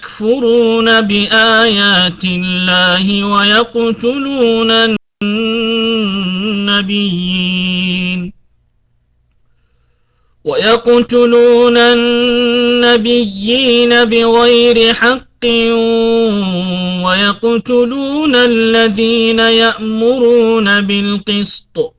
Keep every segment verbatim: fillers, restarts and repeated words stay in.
يكفرون بآيات الله ويقتلون النبيين ويقتلون النبيين بغير حق ويقتلون الذين يأمرون بالقسط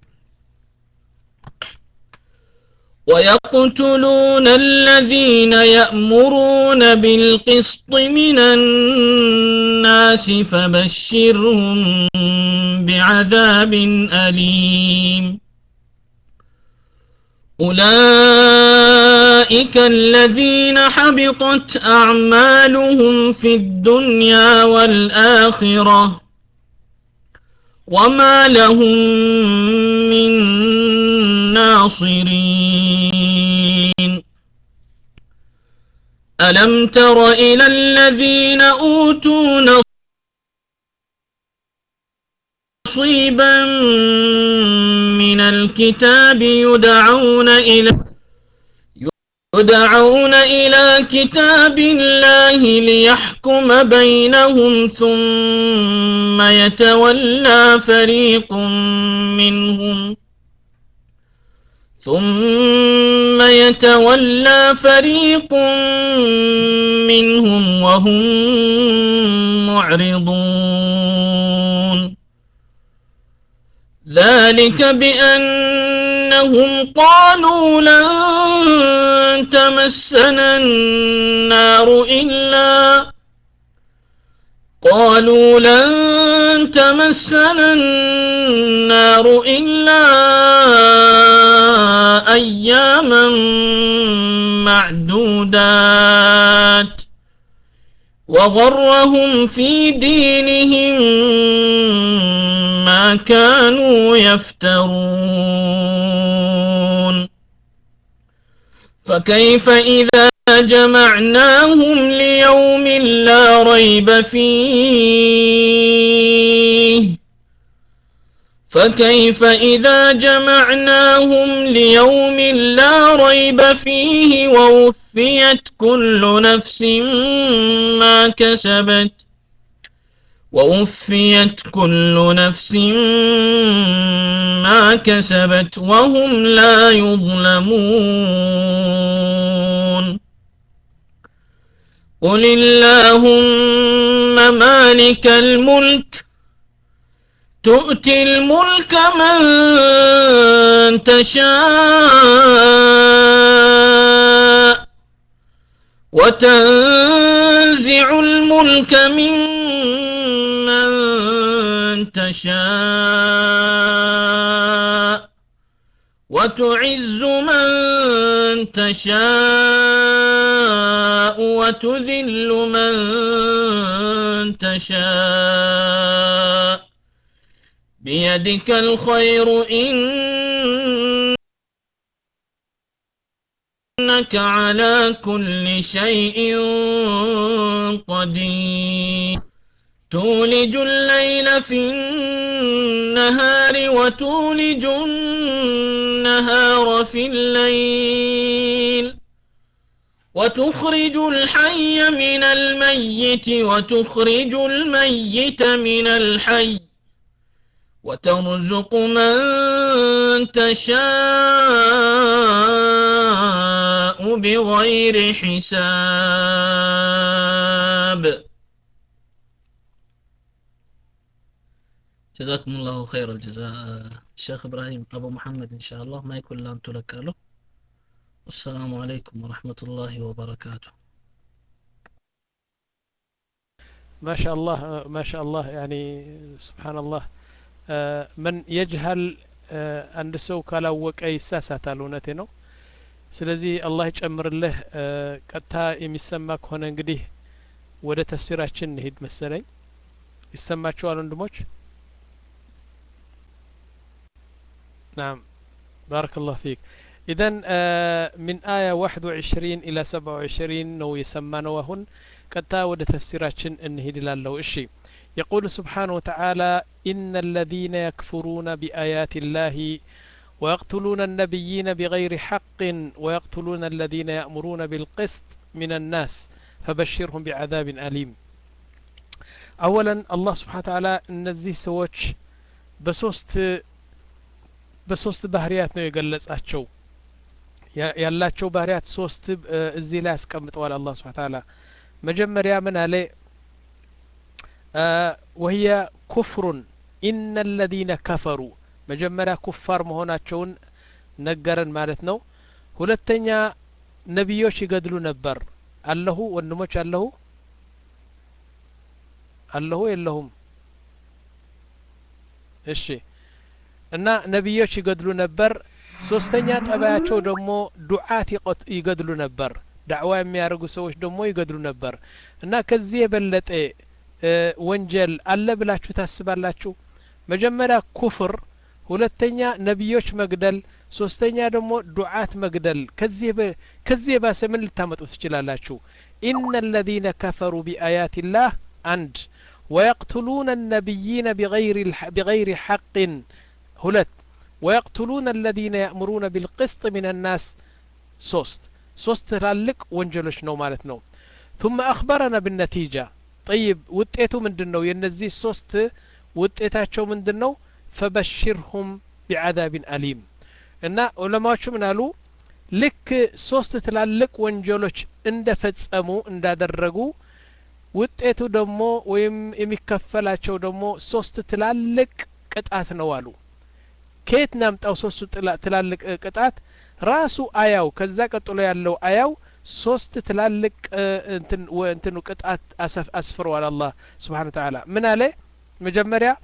ويقتلون الذين يأمرون بالقسط من الناس فبشرهم بعذاب أليم أولئك الذين حبطت أعمالهم في الدنيا والآخرة وما لهم من ناصرين ألم تر إلى الذين أوتوا نصيبا من الكتاب يدعون إلى يدعون إلى كتاب الله ليحكم بينهم ثم يتولى فريق منهم ثم يتولى فريق منهم وهم معرضون ذلك بأنهم قالوا لن تمسنا النار إلا قالوا لن تمسنا النار إلا أياما معدودات وغرهم في دينهم ما كانوا يفترون فكيف إذا جمعناهم ليوم لا ريب فيه فكيف إذا جمعناهم ليوم لا ريب فيه ووفيت كل نفس ما كسبت ووفيت كل نفس ما كسبت وهم لا يظلمون قل اللهم مالك الملك تؤتي الملك من تشاء وتنزع الملك ممن تشاء وتعز من تشاء وتذل من تشاء بيدك الخير إنك على كل شيء قدير تولج الليل في النهار وتولج النهار في الليل وتخرج الحي من الميت وتخرج الميت من الحي وترزق من تشاء بغير حساب جزاكم الله خير الجزاء الشيخ إبراهيم أبو محمد إن شاء الله ما يكون لان تلك له. السلام عليكم ورحمة الله وبركاته. ما شاء الله ما شاء الله يعني سبحان الله من يجهل አንድ ሰው ካላወቀ ይሳሳታል እውነቴ ነው ስለዚህ አላህ ይጨምርልህ ቀጥታ የሚሰማ ከሆነ እንግዲህ ወደ ተፍሲራችን እንሂድ መሰለኝ ይሰማችኋል ወንድሞች نعم بارك الله فيك إذن من آية واحد وعشرين إلى سبعة وعشرين نو يسمى وهن كتا ود تفسيراتشن انهي لله الشيء يقول سبحانه وتعالى إن الذين يكفرون بآيات الله ويقتلون النبيين بغير حق ويقتلون الذين يأمرون بالقسط من الناس فبشرهم بعذاب أليم أولا الله سبحانه وتعالى እነዚህ ሰዎች በሶስት በሶስት ባህሪያት ነው የገለጻቸው ያላቸው ባህሪያት ሶስት እዚህ ላይ አስቀምጠዋል አላህ Subhanahu Wa Ta'ala መጀመሪያ ምን አለ وهي كفر إن الذين كفروا መጀመሪያ ኩፋር መሆናቸውን ነገረን ማለት ነው ሁለተኛ ነብዮች ይገድሉ ነበር አለሁ ወንድሞች አለሁ አለሁ የለሁም እሺ እና ነብዮች ይገድሉ ነበር ሶስተኛ ጠባያቸው ደግሞ ዱዓት ይገድሉ ነበር ዳዕዋ የሚያደርጉ ሰዎች ደግሞ ይገድሉ ነበር እና ከዚህ የበለጠ ወንጀል አለ ብላችሁ ታስባላችሁ መጀመሪያ ኩፍር ሁለተኛ ነብዮች መግደል ሶስተኛ ደግሞ ዱዓት መግደል ከዚህ ከዚህ ባሰ ምን ልታመጡ ትችላላችሁ إن الذين كفروا بآيات الله عند ويقتلون النبيين بغير بغير حق هلت ويقتلون الذين يأمرون بالقسط من الناس ሶስት ሶስት ትላልቅ ወንጀሎች ነው ማለት ነው ثم أخبرنا بالنتيجة طيب ውጤቱ ምንድነው የነዚህ ሶስት ውጤታቸው ምንድነው فبشرهم بعذاب أليم እና ዑለማዎቹ ምን አሉ ልክ ሶስት ትላልቅ ወንጀሎች እንደፈጸሙ እንዳደረጉ ውጤቱ ደግሞ ወይም የሚከፈላቸው ደግሞ ሶስት ትላልቅ ቅጣት ነው አሉ ከየት ናምጣው ሶስት ትላልቅ ቅጣት ራሱ አያው ከዛ ቀጥሎ ያለው አያው ሶስት ትላልቅ እንትን እንትን ቅጣት አስፍሯል አላህ Subhanahu Wa Ta'ala ምን አለ መጀመሪያ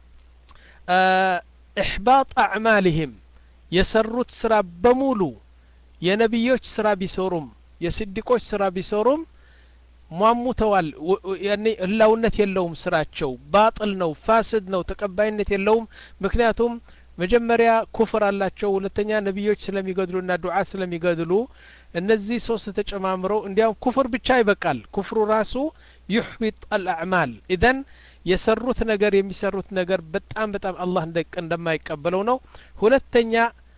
إحباط أعمالهم يسرت سرا بمولو የነብዮች ስራ ቢሰሩም የስድቆች ስራ ቢሰሩም ሟሙተዋል ያኔ ህላውነት የለውም ስራቸው ባጥል ነው ፋስድ ነው ተቀባይነት የለውም ምክንያቱም መጀመሪያ ኩፍር አላቸው ሁለተኛ ነብዮች ስለሚገድሉና ዱዓ ስለሚገድሉ እነዚህ ሶስት ተጨማምረው እንዲያው ኩፍር ብቻ ይበቃል ኩፍሩ ራሱ يحبط الأعمال إذن የሰሩት ነገር የሚሰሩት ነገር በጣም በጣም አላህ እንደማይቀበለው ነው ሁለተኛ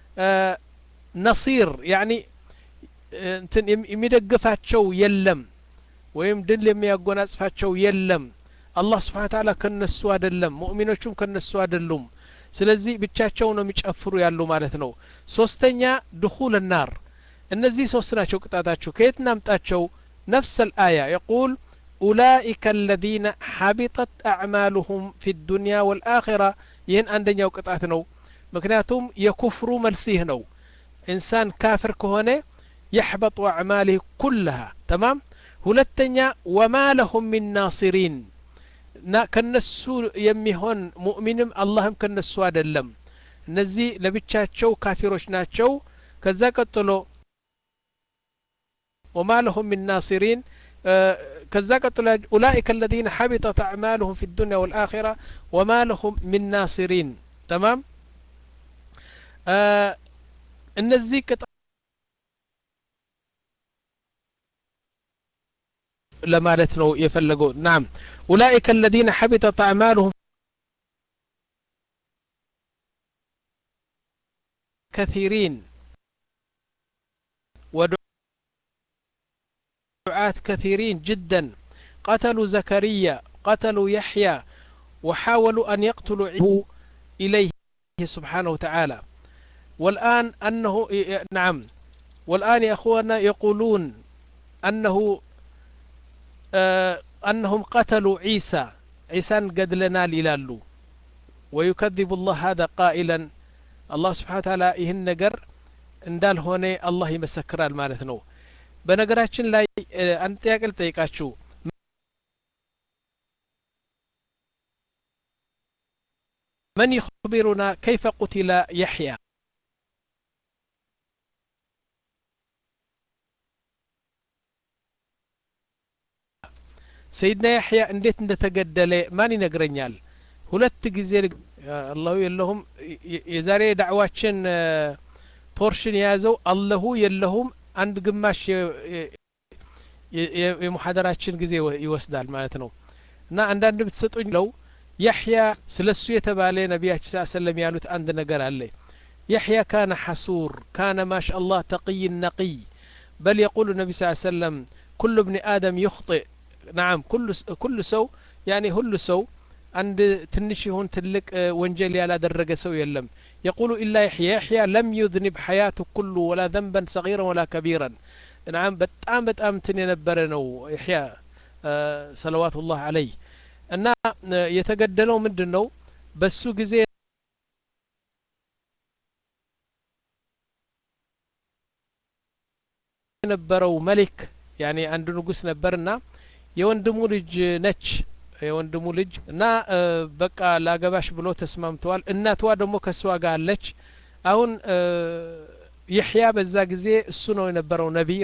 ነሲር ያኒ እንትን የሚደግፋቸው የለም ወይም ድል የሚያጎናጽፋቸው የለም አላህ Subhanahu Wa Ta'ala ከነሱ አይደለም ሙእሚኖቹም ከነሱ አይደሉም ስለዚህ ብቻቸው ነው የሚጨፍሩ ያሉ ማለት ነው ሶስተኛ دخول النار እነዚህ ሶስት ናቸው ቅጣታቸው ከየት ናምጣቸው نفس الآية يقول أولئك الذين حبطت أعمالهم في الدنيا والآخرة ይህን አንደኛው ቅጣት ነው ምክንያቱም የኩፍሩ መልሲህ ነው إنسان كافر كهونه يحبط أعماله كلها تمام ሁለተኛ وما لهم من ناصرين ከነሱ የሚሆን ሙእሚንም አላህም ከነሱ አይደለም እነዚህ ለብቻቸው ካፊሮች ናቸው ከዛ ቀጥሎ وما لهم من ناصرين ከዛ ቀጥሎ أولئك الذين حبطت أعمالهم في الدنيا والآخرة وما لهم من ناصرين تمام እነዚህ ለማለት ነው የፈለገው نعم أولئك الذين حبطت أعمالهم كثيرين ودعاة كثيرين جدا قتلوا زكريا قتلوا يحيى وحاولوا أن يقتلوا إليه سبحانه وتعالى والآن أنه نعم والآن يا أخوانا يقولون أنه آه أنهم قتلوا عيسى عيسى قد لنا للالو ويكذب الله هذا قائلا الله سبحانه وتعالى ይህን ነገር እንዳልሆነ አላህ ይመሰክራል ማለት ነው በነገራችን ላይ አንድ ጥያቄ ልጠይቃችሁ من يخبرنا كيف قتل يحيى سيدنا يحيى እንዴት እንደተገደለ ማን ይነግረኛል ሁለት ጊዜ አላሁ የለሁም የዛሬ ዳዕዋችን ፖርሽን ያዘው አላሁ የለሁም አንድ ግማሽ የሙሐደራችን ጊዜ ይወስዳል ማለት ነው እና አንዳንድ ብትሰጡኝ ለው يحيى ስለሱ የተባለ ነብያችን ሰለላሁ ዐለይሂ ወሰለም ያሉት አንድ ነገር አለ يحيى كان حسور كان ما شاء الله تقي نقي بل يقول النبي صلى الله عليه وسلم كل ابن آدم يخطئ نعم كل كل سو يعني كل سو عند تنشيهون تلك وانجيل على درجة سو يلم يقول إلا يحيى يحيى لم يذنب حياته كله ولا ذنبا صغيرا ولا كبيرا نعم بتأم بتأم تنينبرنو يحيى آه صلوات الله عليه أن يتقدلوا من دنو بس جزء ነበረው መሊክ ያኒ አንድ ንጉስ ነበርና የወንድሙ ልጅ ነች የወንድሙ ልጅ እና በቃ ላገባሽ ብሎ ተስማምተዋል እናቷ ደግሞ ከሷ ጋር አለች አሁን ይህያ በዛ ጊዜ እሱ ነው የነበረው ነብይ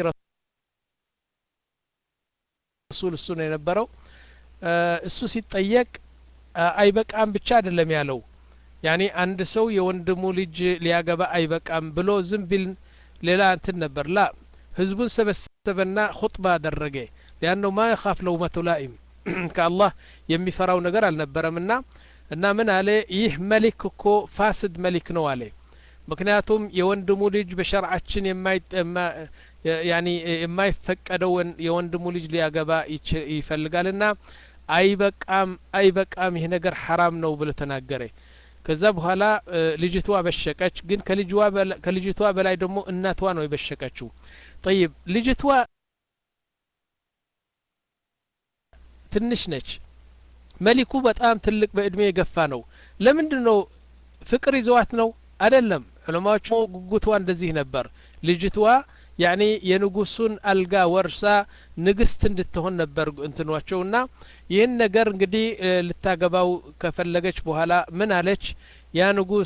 ረሱል እሱ ነው የነበረው እሱ ሲጠየቅ አይበቃም ብቻ አይደለም ያለው ያኒ አንድ ሰው የወንድሙ ልጅ ሊያገባ አይበቃም ብሎ ዝም ቢል ሌላ እንትን ነበር ላ ህዝቡን ሰበሰበና ኹጥባ አደረገ لانه ما يخاف لومة لائم كالله የሚፈራው ነገር አልነበረምና እና ምን አለ ይህ መሊክ እኮ ፋስድ መሊክ ነው አለ ምክንያቱም የወንድሙ ልጅ በሸርዓችን የማይ ያኒ የማይፈቀደው የወንድሙ ልጅ ሊያገባ ይፈልጋልና አይበቃም አይበቃም ይሄ ነገር حرام ነው ብሎ ተናገረ ከዛ በኋላ ልጅቷ በሸቀች ግን ከልጅዋ ከልጅቷ በላይ ደግሞ እናቷ ነው የበሸቀችው طيب ልጅቷ ትንሽ ነች መሊኩ በጣም ትልቅ በእድሜ የገፋ ነው ለምንድነው ፍቅር ይዘዋት ነው አይደለም ዑለማዎቹ ጉጉቷ እንደዚህ ነበር ልጅቷ ያኒ የንጉሱን አልጋ ወርሳ ንግስት እንድትሆን ነበር እንትኗቸውና ይሄን ነገር እንግዲህ ልታገባው ከፈለገች በኋላ ምን አለች ያ ንጉስ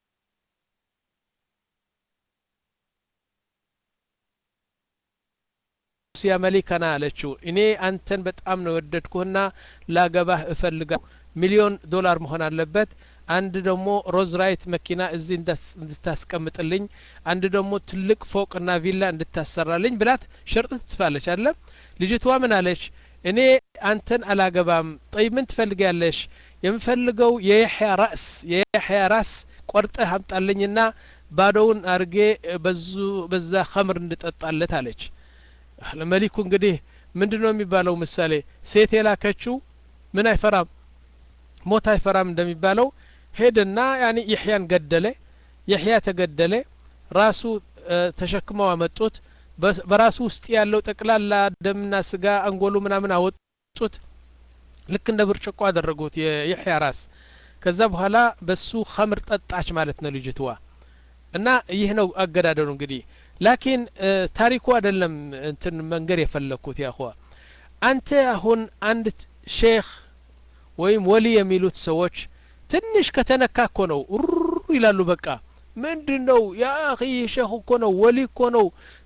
ያ መሊካና አለችው እኔ አንተን በጣም ነው ወደድኩና ላገባህ እፈልጋለሁ ሚሊዮን ዶላር መሆን አለበት አንድ ደግሞ ሮዝ ራይት መኪና እዚህ እንድታስቀምጥልኝ አንድ ደግሞ ትልቅ ፎቅና ቪላ እንድታሰራልኝ ብላት ሸርጥ ትፋለች አይደል ልጅቷ ምን አለች እኔ አንተን አላገባም طيب ምን ትፈልጊያለሽ የምፈልገው የያህያ ራስ የያህያ ራስ ቆርጠህ አምጣልኝና ባዶውን አርጌ በዙ በዛ ኸምር እንድጠጣለት አለች ለመሊኩ እንግዲህ ምንድነው የሚባለው ምሳሌ ሴት የላከችው ምን አይፈራም ሞት አይፈራም እንደሚባለው ሄደና ያኒ ይህያን ገደለ ይህያ ተገደለ ራሱ ተሸክመው አመጡት በራሱ ውስጥ ያለው ጠቅላላ ደምና ስጋ አንጎሉ ምናምን አወጡት ልክ እንደ ብርጭቆ አደረጉት የይህያ ራስ ከዛ በኋላ በሱ ኸምር ጠጣች ማለት ነው ልጅቷ እና ይህ ነው አገዳደሉ እንግዲህ ላኪን ታሪኩ አይደለም እንትን መንገር የፈለኩት ያኹ አንተ አሁን አንድ ሼክ ወይም ወሊ የሚሉት ሰዎች ትንሽ ከተነካኮ ነው ይላሉ በቃ ምንድነው ያ አኺ ሼክ እኮ ነው ወሊ እኮ ነው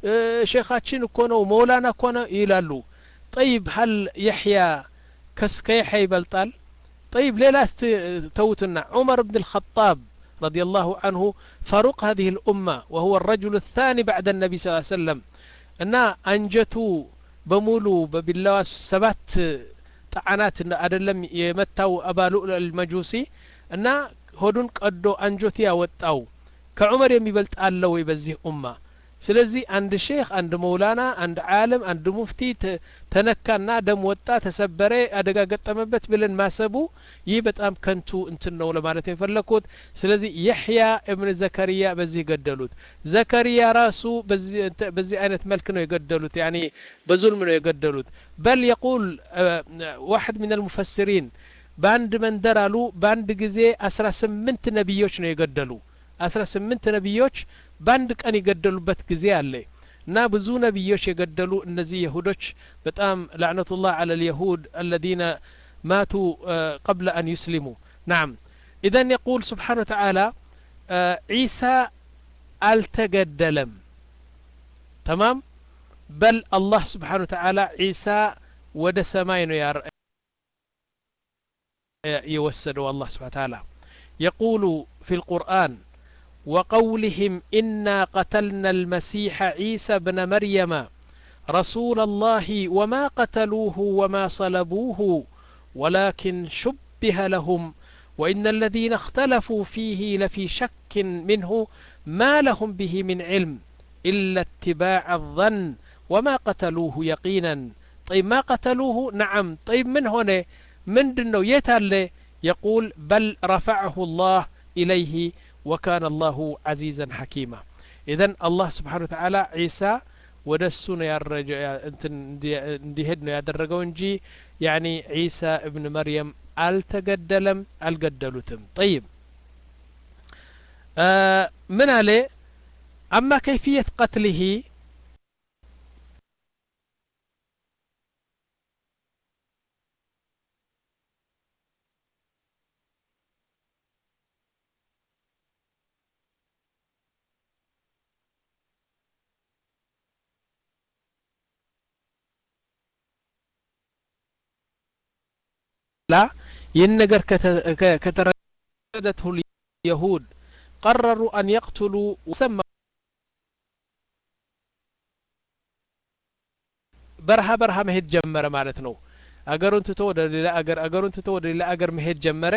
ሼኻችን እኮ ነው መውላና እኮ ነው ይላሉ طيب هل يحيى كسكيح يبلطال طيب ليلا توتنا عمر بن الخطاب رضي الله عنه فاروق هذه الأمة وهو الرجل الثاني بعد النبي صلى الله عليه وسلم أن أنجتوا بمولو بالله سبات طعنات أدلم يمتاو أبا لؤلؤ المجوسي أن هدون قدو أنجتيا وطاو كعمر يميبلط الله يبزيه أمة ስለዚህ አንድ ሼክ አንድ መውላና አንድ ዓለም አንድ ሙፍቲ ተነካና ደም ወጣ ተሰበረ አደጋ ገጠመበት ብለን ማሰቡ ይህ በጣም ከንቱ እንትን ነው ለማለት የፈለኩት ስለዚህ ይህያ ኢብኑ ዘከሪያ በዚህ ገደሉት ዘከሪያ ራሱ በዚህ በዚህ አይነት መልክ ነው የገደሉት ያኒ በዙልም ነው የገደሉት በል يقول واحد من المفسرين ባንድ መንደራሉ ባንድ ጊዜ አስራ ስምንት ነብዮች ነው የገደሉ አስራ ስምንት ነብዮች ባንድ ቀን ይገደሉበት ጊዜ አለ እና ብዙ ነብዮች የገደሉ እነዚህ ይሁዶች በጣም لعنቱላህ على اليهود الذين ماتوا قبل أن يسلموا نعم اذا يقول سبحانه وتعالى عيسى التجدلم تمام بل الله سبحانه وتعالى عيسى ود سماي ነው يوسدوا الله سبحانه وتعالى يقول في القرآن وقولهم إنا قتلنا المسيح عيسى بن مريم رسول الله وما قتلوه وما صلبوه ولكن شبه لهم وإن الذين اختلفوا فيه لفي شك منه ما لهم به من علم إلا اتباع الظن وما قتلوه يقينا طيب ما قتلوه نعم طيب من هنا من دنو يتال يقول بل رفعه الله إليه وكان الله عزيزا حكيما إذن الله سبحانه وتعالى عيسى ودسون يا الرجل اندهدنا يا درجونجي يعني عيسى ابن مريم التقدلم القدلتم طيب آه من عليه أما كيفية قتله لا ينجر كتردته اليهود قرروا أن يقتلوا وسمى برها برها مهد جمرة مالتنا أجر أنت تود لا أجر أجر أنت تود لا أجر مهد جمرة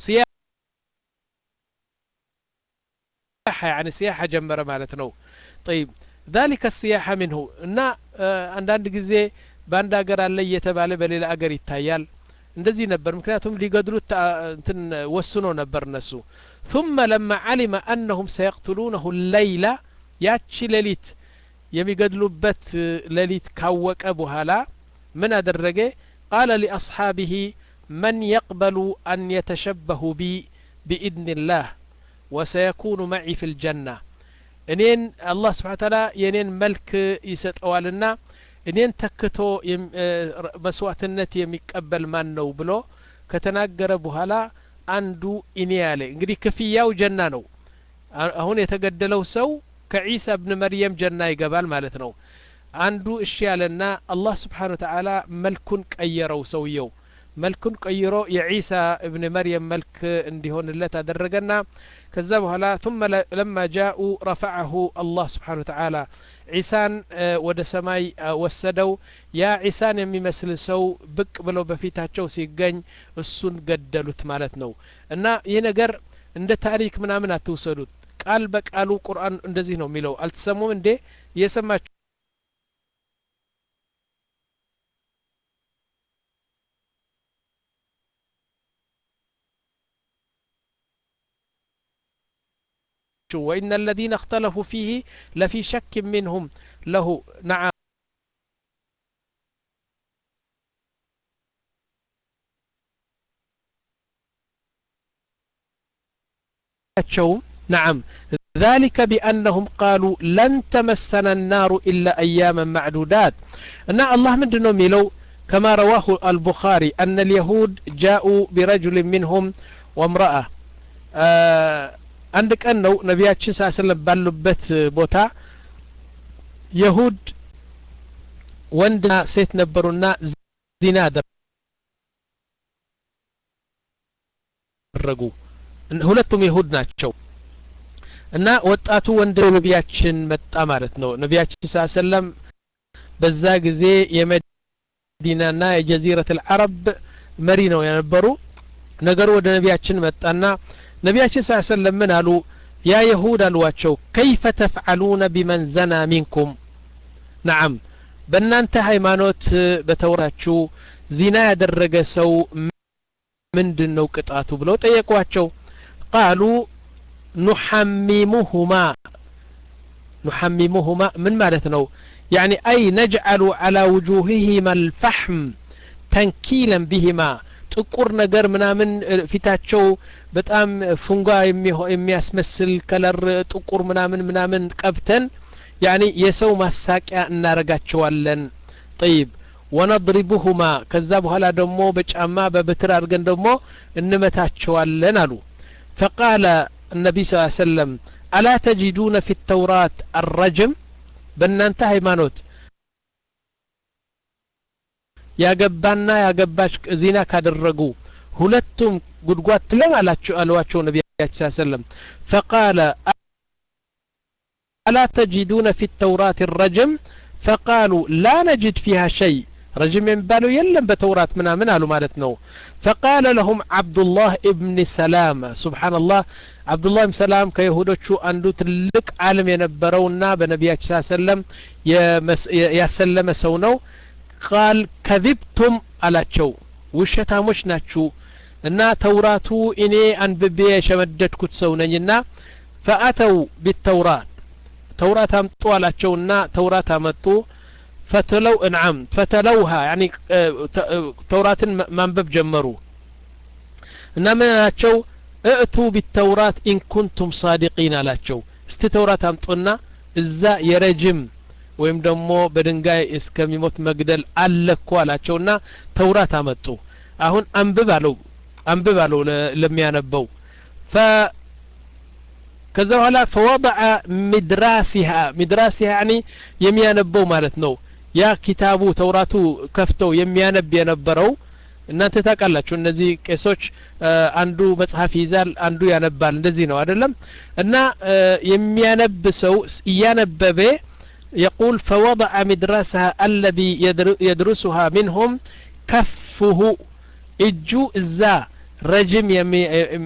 سياحة يعني سياحة جمرة مالتنا طيب ذلك السياحة منه إن عندنا جزء باند أجر اللي يتبع بلي لا أجر يتيال እንደዚህ ነበር ምክንያቱም ሊገድሉት እንትን ወስኖ ነበር ነሱ ثم لما علم انهم سيقتلونه الليلة ያቺ ሌሊት የሚገድሉበት ሌሊት ካወቀ በኋላ ምን አደረገ قال لاصحابه من يقبل ان يتشبه بي باذن الله وسيكون معي في الجنة እኔን አላህ Subhanahu Wa Ta'ala የኔን መልክ ይሰጠዋልና እኔን ተክቶ መስዋዕትነት የሚቀበል ማን ነው ብሎ ከተናገረ በኋላ አንዱ እኔ ያለ እንግዲህ ክፍያው ጀና ነው አሁን የተገደለው ሰው ከዒሳ ኢብኑ መርየም ጀና ይገባል ማለት ነው አንዱ እሺ ያለና አላህ Subhanahu Wa Ta'ala መልኩን ቀየረው ሰውየው መልኩን ቀይሮ የዒሳ ኢብኑ መርየም መልክ እንዲሆንለት አደረገና ከዛ በኋላ ثم لما جاءوا رفعه الله سبحانه وتعالى عيسان ወደ ሰማይ ወሰደው ያ ዒሳን የሚመስል ሰው ብቅ ብሎ በፊታቸው ሲገኝ እሱን ገደሉት ማለት ነው እና ይሄ ነገር እንደ ታሪክ ምናምን አትውሰዱት ቃል በቃሉ ቁርአን እንደዚህ ነው የሚለው አልተሰሙም እንዴ እየሰማችሁ وإن الذين اختلفوا فيه لفي شك منهم له نعم نعم ذلك بأنهم قالوا لن تمسنا النار إلا أياما معدودات أن الله من دنهم يلو كما رواه البخاري أن اليهود جاءوا برجل منهم وامرأة آه عندك أنه نبياتي صلى الله عليه وسلم ባሉበት ቦታ يهود ወንድና ሴት ነበሩና ዚና አደረጉ ሁለቱም ይሁድ ናቸው እና ወጣቱ ወንድ ነብያችን መጣ ማለት ነው ነብያችን ሰለላሁ ዐለይሂ ወሰለም በዛ ጊዜ የመዲናና የጀዚረቱ العرب መሪ ነው የነበሩ ነገሩ ወደ ነብያችን መጣና ነብያችን ሰለላሁ ዐለይሂ ወሰለም ምን አሉ ያ ይሁድ አልዋቸው كيف تفعلون بمن زنا منكم نعم በእናንተ ሃይማኖት በተወራችሁ ዚና ያደረገ ሰው ምንድነው ቅጣቱ ብለው ጠየቋቸው قالوا نحممهما نحممهما من معناته يعني أي نجعل على وجوههما الفحم تنكيلا بهما ጥቁር ነገር ምናምን ፊታቸው በጣም ፉንጋ የሚያስመስል ከለር ጥቁር ምናምን ምናምን ቀብተን يعني የሰው ማሳቂያ እናረጋቸዋለን طيب ونضربهما ከዛ በኋላ ደግሞ በጫማ በበትር አድርገን ደግሞ እንመታቸዋለን አሉ فقال النبي صلى الله عليه وسلم ألا تجدون في التوراة الرجم بنانت ሃይማኖት ያገባና ያገባች ዚና ካደረጉ ሁለቱም ጉድጓድ ትለማላችሁ አሏቸው ነብያችን ሰለላሁ ዐለይሂ ወሰለም فقال ألا تجدون في التوراة الرجم فقالوا لا نجد فيها شيء رجم ينبالو يلم بتوراة منا من قالوا مالتنا فقال لهم عبد الله ابن سلام سبحان الله አብዱላህ ኢብኑ ሰላም ከይሁዶቹ አንዱ ትልቅ ዓለም የነበረውና በነቢያችን ሰለላሁ ያሰለመ ሰው ነው ቃል ከذبتم አላቸው ውሸታሞች ናችሁ እና ተውራቱ እኔ አንብቤ የሸመደድኩት ሰው ነኝና فأتوا بالتوراة توراة አምጡ አላቸውና ተውራት አመጡ فتلو انعم فتلوها يعني توراة ማንበብ ጀመሩ እና ምናቸው ائتوا بالتوراة إن كنتم صادقين አላቸው እስቲ ተውራት አምጡና እዛ የረጅም ወይም ደግሞ በድንጋይ እስከሚሞት መግደል አለኮ አላቸውና ተውራት አመጡ አሁን አንብብ አለው አንብብ አለው ለሚያነበው ف ከዛ በኋላ فوضع مدراسها مدراسها يعني የሚያነበው ማለት ነው ያ ኪታቡ ተውራቱ ከፍተው የሚያነብ የነበረው እናንተ ታውቃላችሁ እነዚህ ቄሶች አንዱ መጽሐፍ ይዛል አንዱ ያነባል እንደዚህ ነው አይደለም እና የሚያነብ ሰው ያነበበ يقول فوضع مدرسها الذي يدرسها منهم كفه اجو الزا رجم يمي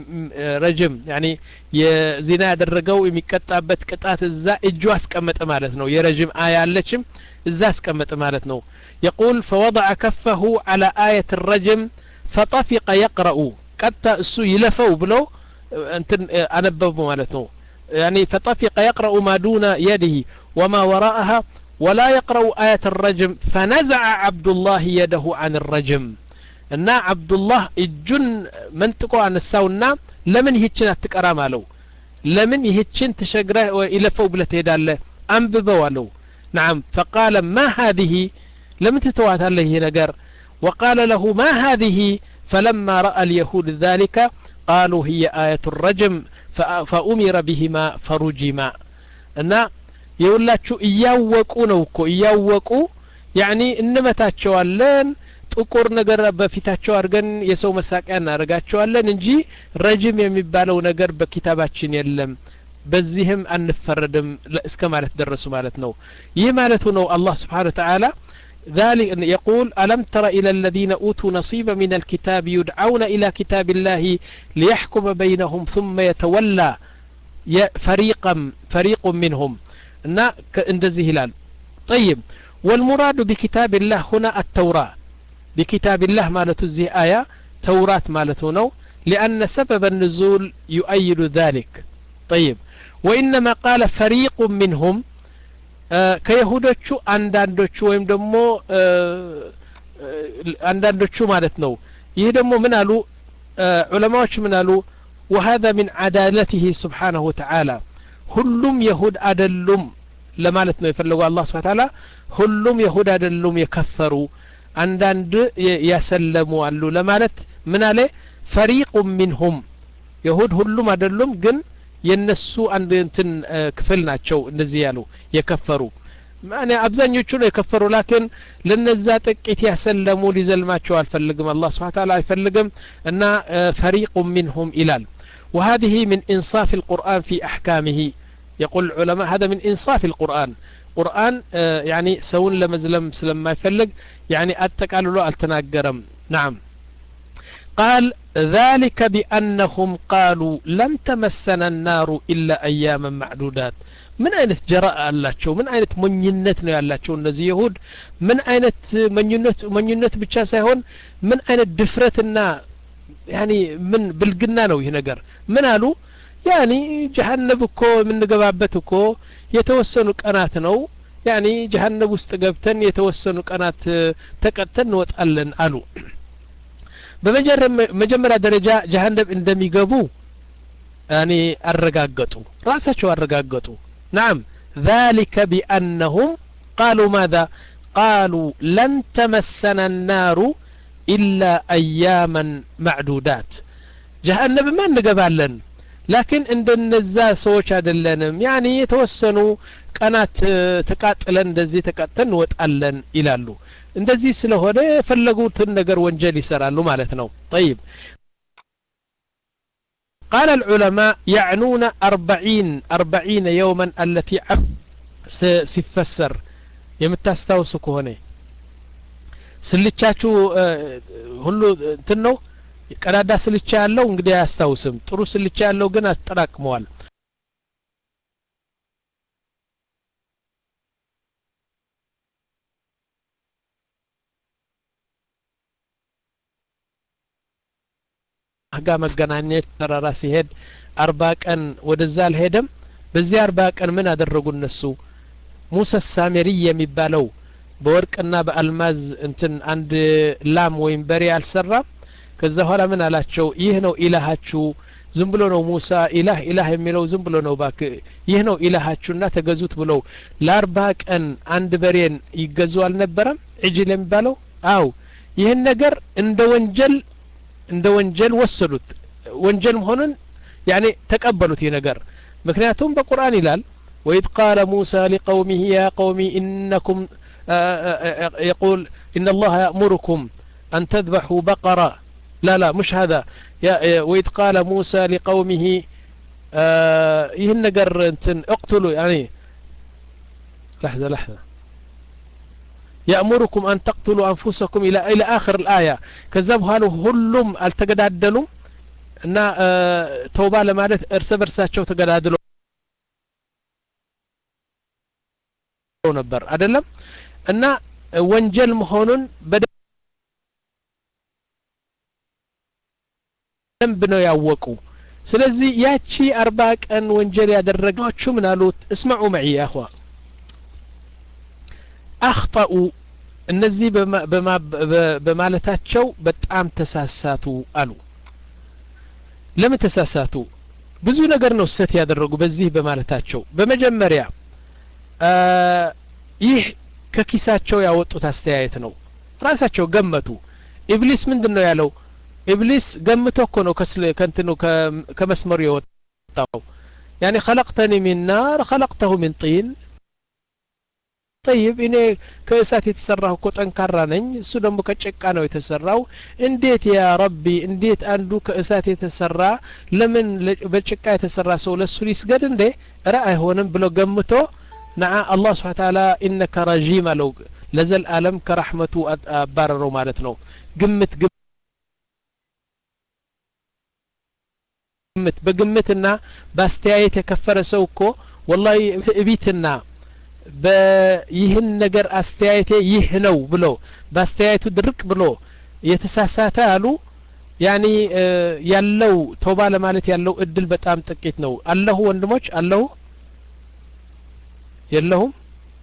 رجم يعني የዚና ያደረገው የሚቀጣበት ቅጣት እዛ እጁ አስቀመጠ ማለት ነው የረጅም አያ አለችም እዛ አስቀመጠ ማለት ነው يقول فوضع كفه على آية الرجم فطفق يقرأ قد እሱ ይለፈው ብሎ እንትን አነበበ ማለት ነው يعني فطفق يقرأ ما دون يده وما وراءها ولا يقرأ آية الرجم فنزع عبد الله يده عن الرجم እና አብዱላህ እጁን መንጥቆ አነሳውና ለምን ይህችን አትቀራም አለው ለምን ይህችን ተሸግራ ይለፈው ብለ ትሄዳለህ አንብበው አለው نعم فقال ما هذه لم تتواتله ይሄ ነገር وقال له ما هذه فلما رأى اليهود ذلك قالوا هي آية الرجم فأمر بهما فرجما እና የውላችሁ እያወቁ ነው እኮ እያወቁ يعني እንመታቸዋለን ጥቁር ነገር በፊታቸው አርገን የሰው መሳቂያ እናረጋቸዋለን እንጂ ረጅም የሚባለው ነገር በኪታባችን የለም በዚህም አንፈረድም እስከ ማለት ደረሱ ማለት ነው ይህ ማለቱ ነው አላህ Subhanahu Wa Ta'ala ذلك يقول ألم تر إلى الذين أوتوا نصيبا من الكتاب يدعون إلى كتاب الله ليحكم بينهم ثم يتولى فريقا فريق منهم እንደዚህ ይላል طيب والمراد بكتاب الله هنا التوراة بكتاب الله مالته زي آية توراة مالته نو لأن سبب النزول يؤيد ذلك طيب وإنما قال فريق منهم آه كيهودوچو انداندوچو ويم دمو آه انداندوچو مالتنو ይህ ደግሞ ምን አሉ ዑለማዎች ምን አሉ وهذا من عدالته سبحانه وتعالى ሁሉም ይሁድ አይደሉም ለማለት ነው የፈለገው አላህ Subhanahu Wa Ta'ala ሁሉም ይሁድ አይደሉም የከፈሩ አንዳንድ ያሰለሙ አሉ ለማለት ምን አለ فريق منهم ይሁድ ሁሉም አይደሉም ግን የነሱ አንድ እንትን ክፍል ናቸው እንደዚህ ያሉ የከፈሩ ማኔ አብዛኞቹ ነው የከፈሩ ላኪን ለነዛ ጥቂት ያሰለሙ ሊዘልማቸው አልፈልግም አላህ Subhanahu Wa Ta'ala አይፈልግም እና فريق منهم ይላል وهذه من إنصاف القرآن في أحكامه يقول العلماء هذا من إنصاف القرآن قرآن يعني سون لمزلم سلم ما يفلق يعني أتقالوا له التناقرم نعم قال ذلك بأنهم قالوا لن تمسنا النار إلا أياما معدودات من أين جراء الله شو من أين منينتنا الله شو النزي يهود من أين منينت منينت بتشاسهون من أين دفرتنا يعني من بالجنان وهي نجر من قالوا يعني جهنم كو من جبابته كو يتوسنوا قنات نو يعني جهنم استجبتن يتوسنوا قنات تقتن وتقلن قالوا بمجر مجمرة درجة جهنم عندما يجابوا يعني الرجاجتو رأسه الرجاجتو نعم ذلك بأنهم قالوا ماذا قالوا لن تمسنا النار إلا أياما معدودات جهنم ما نجبالن لكن عند النزاع سوچ አይደለንም يعني የተወሰኑ ቀናት ተቃጥለን እንደዚህ ተቃጥተን ወጣለን ይላሉ እንደዚህ ስለሆነ የፈለጉትን ነገር ወንጀል ይሰራሉ ማለት ነው طيب قال العلماء يعنون أربعين أربعين يوما التي سيفسر የምታስታውሱ ከሆነ ስልቻቹ ሁሉ እንትን ነው ቀዳዳ ስልቻ ያለው እንግዲህ አያስታውስም ጥሩ ስልቻ ያለው ግን አጠራቅመዋል አጋ መገናኘት ተራራ ሲሄድ አርባ ቀን ወደዛ አልሄደም በዚህ አርባ ቀን ምን አደረጉ እነሱ ሙሳ ሳሚሪ የሚባለው በወርቅና በአልማዝ እንትን አንድ ላም ወይም በሬ አልሰራም ከዛ ኋላ ምን አላቸው ይህ ነው ኢላሃችሁ ዝም ብሎ ነው ሙሳ ኢላህ ኢላህ የሚለው ዝም ብሎ ነው ባክ ይህ ነው ኢላሃችሁና ተገዙት ብለው ለአርባ ቀን አንድ በሬን ይገዙ አልነበረም እጅል የሚባለው አው ይህን ነገር እንደ ወንጀል እንደ ወንጀል ወሰዱት ወንጀል መሆኑን ያኔ ተቀበሉት ይህ ነገር ምክንያቱም በቁርአን ይላል وإذ قال موسى لقومه يا قوم إنكم يقول إن الله يأمركم أن تذبحوا بقرة لا لا مش هذا وإذ قال موسى لقومه يهن نقر اقتلوا يعني لحظة لحظة يأمركم أن تقتلوا أنفسكم إلى إلى آخر الآية كذبها له هلم التقدادلوا أن توبة لمالت ارس برساتشو تقدادلوا ነበር አይደለም እና ወንጀል መሆኑን በደንብ ነው ያወቁ ስለዚህ ያቺ አርባ ቀን ወንጀል ያደረጋችሁ ምን አሉት اسمعوا معي يا اخوان اخطأوا እነዚህ በማለታቸው በጣም ተሳሳቱ አሉ ለምን ተሳሳቱ ብዙ ነገር ነው ስህተት ያደረጉ በዚህ በማለታቸው በመጀመሪያ ይህ ከኪሳቸው ያወጡት አስተያየት ነው ራሳቸው ገመቱ ኢብሊስ ምንድነው ያለው ኢብሊስ ገምቶ እኮ ነው ከእንትኑ ከመስመሩ የወጣው يعني خلقتني من نار خلقته من طين طيب እኔ ከእሳት የተሰራው እኮ ጠንካራ ነኝ እሱ ደግሞ ከጭቃ ነው የተሰራው እንዴት ያ ረቢ እንዴት አንዱ ከእሳት የተሰራ ለምን በጭቃ የተሰራ ሰው ለሱ ሊስገድ እንዴ ራ አይሆንም ብሎ ገምቶ نعم الله سبحانه وتعالى إنك رجيم لو لزل ألم كرحمة أبارر مالتنا قمت قمت بقمتنا باستياية كفر سوكو والله ابيتنا بيهن نقر استياية يهنو بلو باستياية درك بلو يتساساتالو يعني يالو توبال مالت يالو ادل بتام تكيتنو الله وندموش الله يلهم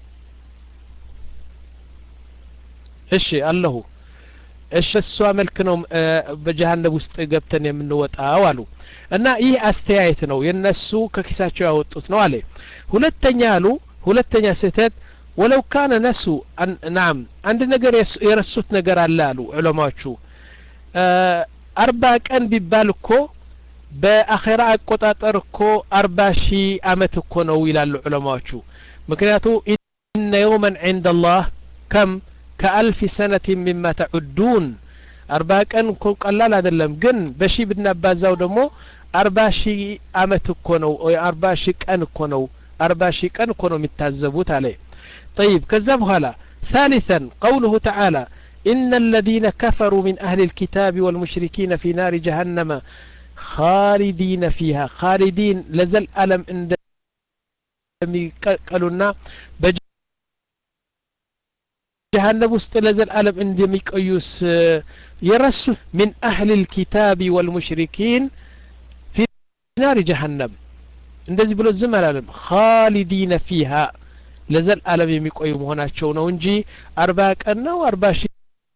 እሺ አለሁ እሺ እሷ መልክ ነው በጀሃነም ውስጥ ገብተን የምንወጣው አሉ እና ይህ አስተያየት ነው የነሱ ከኪሳቸው ያወጡት ነው አለ ሁለተኛ አሉ ሁለተኛ ስህተት ولو كان نسو نعم عند ነገር የረሱት ነገር አለ አሉ ዑለማዎቹ አርባ ቀን ቢባል እኮ በአኺራ አቆጣጠር እኮ አርባ ሺህ አመት እኮ ነው ይላሉ ዑለማዎቹ ምክንያቱ إن يوما عند الله كم كألف سنة مما تعدون أربع كان قلال አይደለም ግን በሺ ብናባዛው ደግሞ አርባ ሺህ አመት እኮ ነው ወይ አርባ ሺህ ቀን እኮ ነው አርባ ሺህ ቀን እኮ ነው የሚታዘቡት አለ طيب ከዛ በኋላ ثالثا قوله تعالى إن الذين كفروا من أهل الكتاب والمشركين في نار جهنم خالدين فيها خالدين لزل ألم عند قالونا بجهنم استلزل ألم عندما يقيس يرسل من أهل الكتاب والمشركين في نار جهنم እንደዚህ ብሎ ዝም አላለም خالدين فيها ለዘል ዓለም የሚቆዩ መሆናቸው ነው እንጂ አርባ ቀን ነው አርባ ሺህ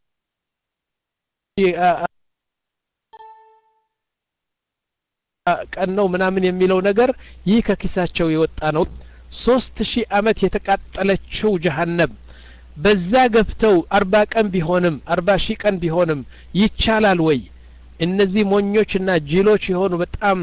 ቀን ነው ምናምን የሚለው ነገር ይህ ከኪሳቸው የወጣ ነው ሶስት ሺህ አመት የተቃጠለችው ጀሃነም በዛ ገብተው አርባ ቀን ቢሆንም አርባ ሺህ ቀን ቢሆንም ይቻላል ወይ እነዚህ ሞኞችና ጅሎች የሆኑ በጣም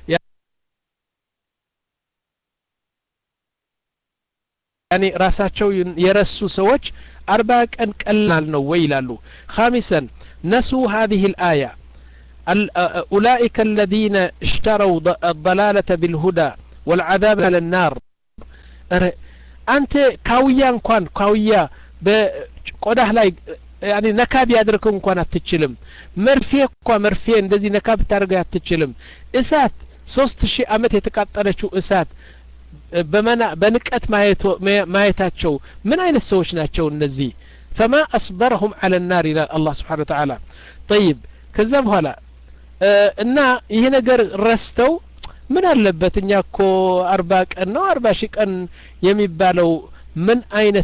ያኔ ራሳቸው የረሱ ሰዎች አርባ ቀን ቀላል ነው ወይ ይላሉ خامسا نسوا هذه الآية أولئك الذين اشتروا الضلالة بالهدى والعذاب على النار أنت كاويا انكوان كاويا بقوده لاي ያኒ ነካብ ያድርኩ እንኳን አትችልም መርፌ እንኳን መርፌ እንደዚህ ነካብ ታርጋ አትችልም እሳት ሶስት ሺህ አመት የተቃጠለችው እሳት በመና በንቀት ማየታቸው ምን አይነት ሰዎች ናቸው እነዚህ فما أصبرهم على النار إلى الله سبحانه وتعالى طيب ከዛ በኋላ እና ይሄ ነገር ረስተው ምን አለበት እኛ እኮ አርባ ቀን ነው አርባ ሺህ ቀን የሚባለው ምን አይነት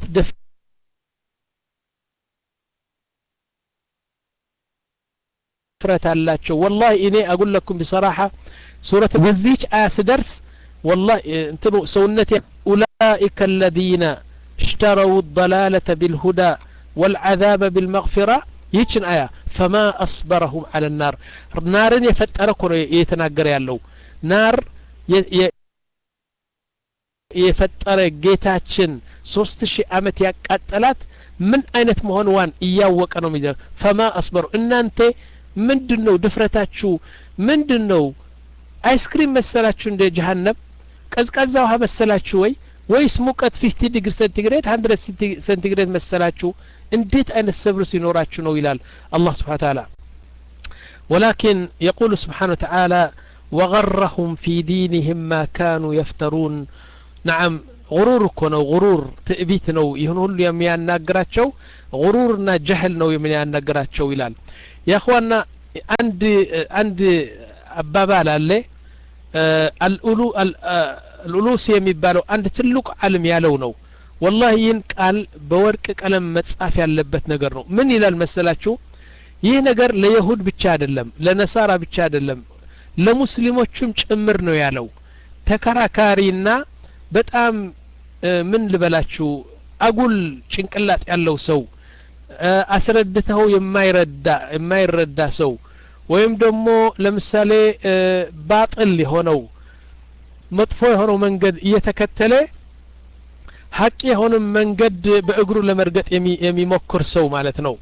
ድፍረት አላቸው والله እኔ اقول لكم بصراحه سوره በዚች አያ ስደርስ والله እንትኑ ሰውነቴ اولئك الذين اشتروا الضلاله بالهدى والعذاب بالمغفرة ይችን አያ فما أصبرهم على النار ናርን የፈጠረ እኮ ነው እየተናገረ ያለው ናር የፈጠረ ጌታችን ሶስት ሺህ አመት ያቃጠላት ምን አይነት መሆንዋን እያወቀ ነው የሚለው فما أصبروا እናንተ ምንድነው ድፍረታችሁ ምንድነው አይስክሪም መሰላችሁ እንደ ጀሃነም ቀዝቃዛ ውሃ መሰላችሁ ወይ ወይስ ሙቀት fifty ዲግሪ ሴንቲግሬድ one hundred ሴንቲግሬድ መሰላችሁ እንዴት አይነት ሰብር ሲኖራችሁ ነው ይላል አላህ Subhanahu Wa Ta'ala ولكن يقول سبحانه وتعالى وغرهم في دينهم ما كانوا يفترون نعم غرور كنو غرور تأبيت نو يهون هلو يمياناقراتشو غرورنا جهل نو يمياناقراتشو ይላል يا اخوانا عند عند አባባል አለ الألو الألوس የሚባለው አንድ ትልቅ ዓለም ያለው ነው والله ይህን ቃል በወርቅ ቀለም መጻፍ ያለበት ነገር ነው ምን ይላል መሰላችሁ ይህ ነገር ለይሁድ ብቻ አይደለም ለነሳራ ብቻ አይደለም ለሙስሊሞችም ጭምር ነው ያለው ተከራካሪና በጣም ምን ልበላችሁ አጉል ጭንቅላት ያለው ሰው አስረድተው የማይረዳ የማይረዳ ሰው ወይም ደግሞ ለምሳሌ ባጥል የሆነው መጥፎ የሆነው መንገድ እየተከተለ ሐቅ የሆነ መንገድ በእግሩ ለመርገጥ የሚሞክር ሰው ማለት ነው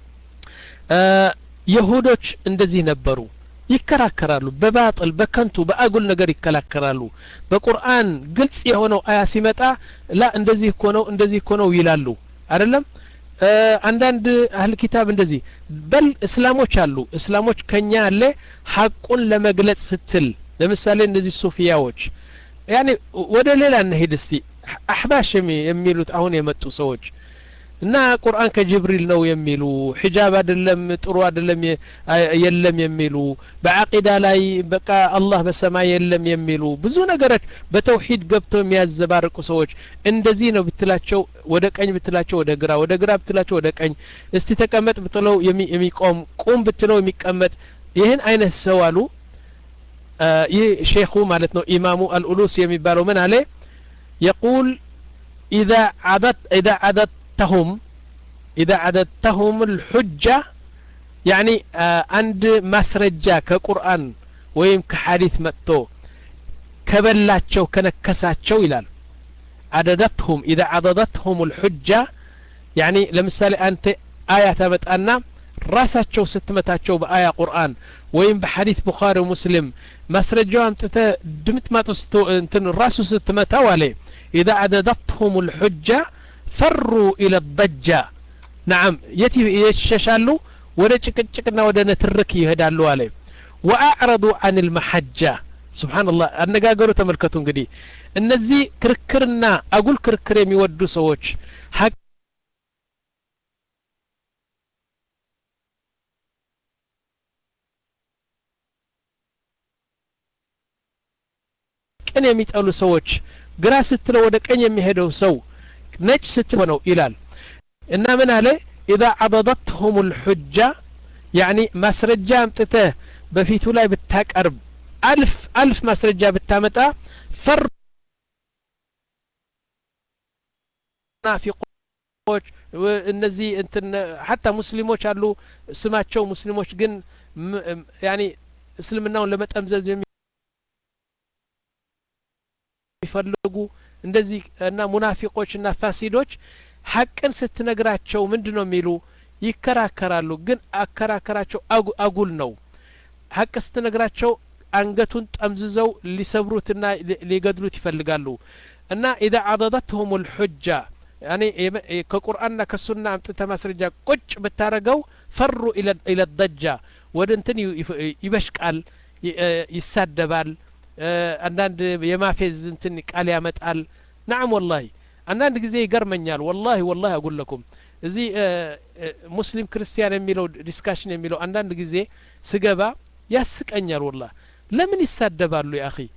ይሁዶች እንደዚህ ነበሩ ይከራከራሉ በባጥል በከንቱ በአጉል ነገር ይከራከራሉ በቁርአን ግልጽ የሆነው አያ ሲመጣ ላ እንደዚህ እኮ ነው እንደዚህ እኮ ነው ይላሉ አይደለም አንዳንድ አህል ኪታብ እንደዚህ በል እስላሞች አሉ እስላሞች ከኛ አለ ሐቁን ለመግለጽ ስትል ለምሳሌ እነዚህ ሱፊያዎች ያኒ ወደ ሌላ እንሄድ እስቲ አህባሽ የሚሉት አሁን የመጡ ሰዎች እና ቁርአን ከጅብሪል ነው የሚሉ ሒጃብ አይደለም ጥሩ አይደለም የለም የሚሉ በአቂዳ ላይ በቃ አላህ በሰማይ የለም የሚሉ ብዙ ነገሮች በተውሂድ ገብተው የሚያዘባርቁ ሰዎች እንደዚህ ነው ብትላቸው ወደ ቀኝ ብትላቸው ወደ ግራ ወደ ግራ ብትላቸው ወደ ቀኝ እስቲ ተቀመጥ ብትለው የሚቆም ቁም ብትለው የሚቀመጥ ይሄን አይነት ሰው አሉ ይህ ሼኹ ማለት ነው ኢማሙ አልኡሉስ የሚባለው ምን አለ يقول إذا عدت إذا عددتهم إذا عددتهم الحجة يعني عند مسرجة كقرآن ويم كحديث متو كبلاتشو كنكساتشو إلال عددتهم إذا عددتهم الحجة يعني لمثال أنت آية متأنا راساتشو ستمتاتشو بآية قرآن ويم بحديث بخاري ومسلم مسرجو أنت دمت ما تستو انتن راسو ستمتاو عليه إذا عددتهم الحجة فروا إلى الضجة نعم يتي يششالو ولا تشكنا ولا نترك يهدالو عليه وأعرضوا عن المحجة سبحان الله النجاجرو تملكتون قدي النزي كركرنا أقول كركر يودو سوتش حق كان يميتقولوا سوتش ግራ ስትለው ወደ ቀኝ የሚሄደው ሰው ነጭ ስትሆነው ይላል እና ምን አለ اذا عضدتهم الحجه يعني ማስረጃ አምጥተህ በፊቱ ላይ ብታቀርብ አልፍ አልፍ ማስረጃ ብታመጣ ፈር ናፊቆች እነዚህ እንትን حتى ሙስሊሞች አሉ ስማቸው ሙስሊሞች ግን يعني እስልምናውን ለመጠምዘዝ ይፈልጉ እንደዚህ እና ሙናፊቆችና ፋሲዶች ሐቅን ስትነግራቸው ምንድነው የሚሉ ይከራከራሉ ግን አከራከራቸው አጉል ነው ሐቅ ስትነግራቸው አንገቱን ጠምዝዘው ሊሰብሩትና ሊገድሉት ይፈልጋሉ እና اذا عضدتهم الحجه ያኔ ከቁርአንና ከሱና አምጥተ ማስረጃ ቁጭ ብታረገው ፈሩ ኢለ ኢለ ደጃ ወደ እንትን ይበሽቃል ይሳደባል አንዳንድ የማፌዝ እንትን ቃል ያመጣል نعم والله አንዳንድ ጊዜ ይገርመኛል والله والله اقول لكم እዚህ ሙስሊም ክርስቲያን የሚለው ዲስካሽን የሚለው አንዳንድ ጊዜ ስገባ ያስቀኛል والله ለምን ይሳደባሉ يا اخي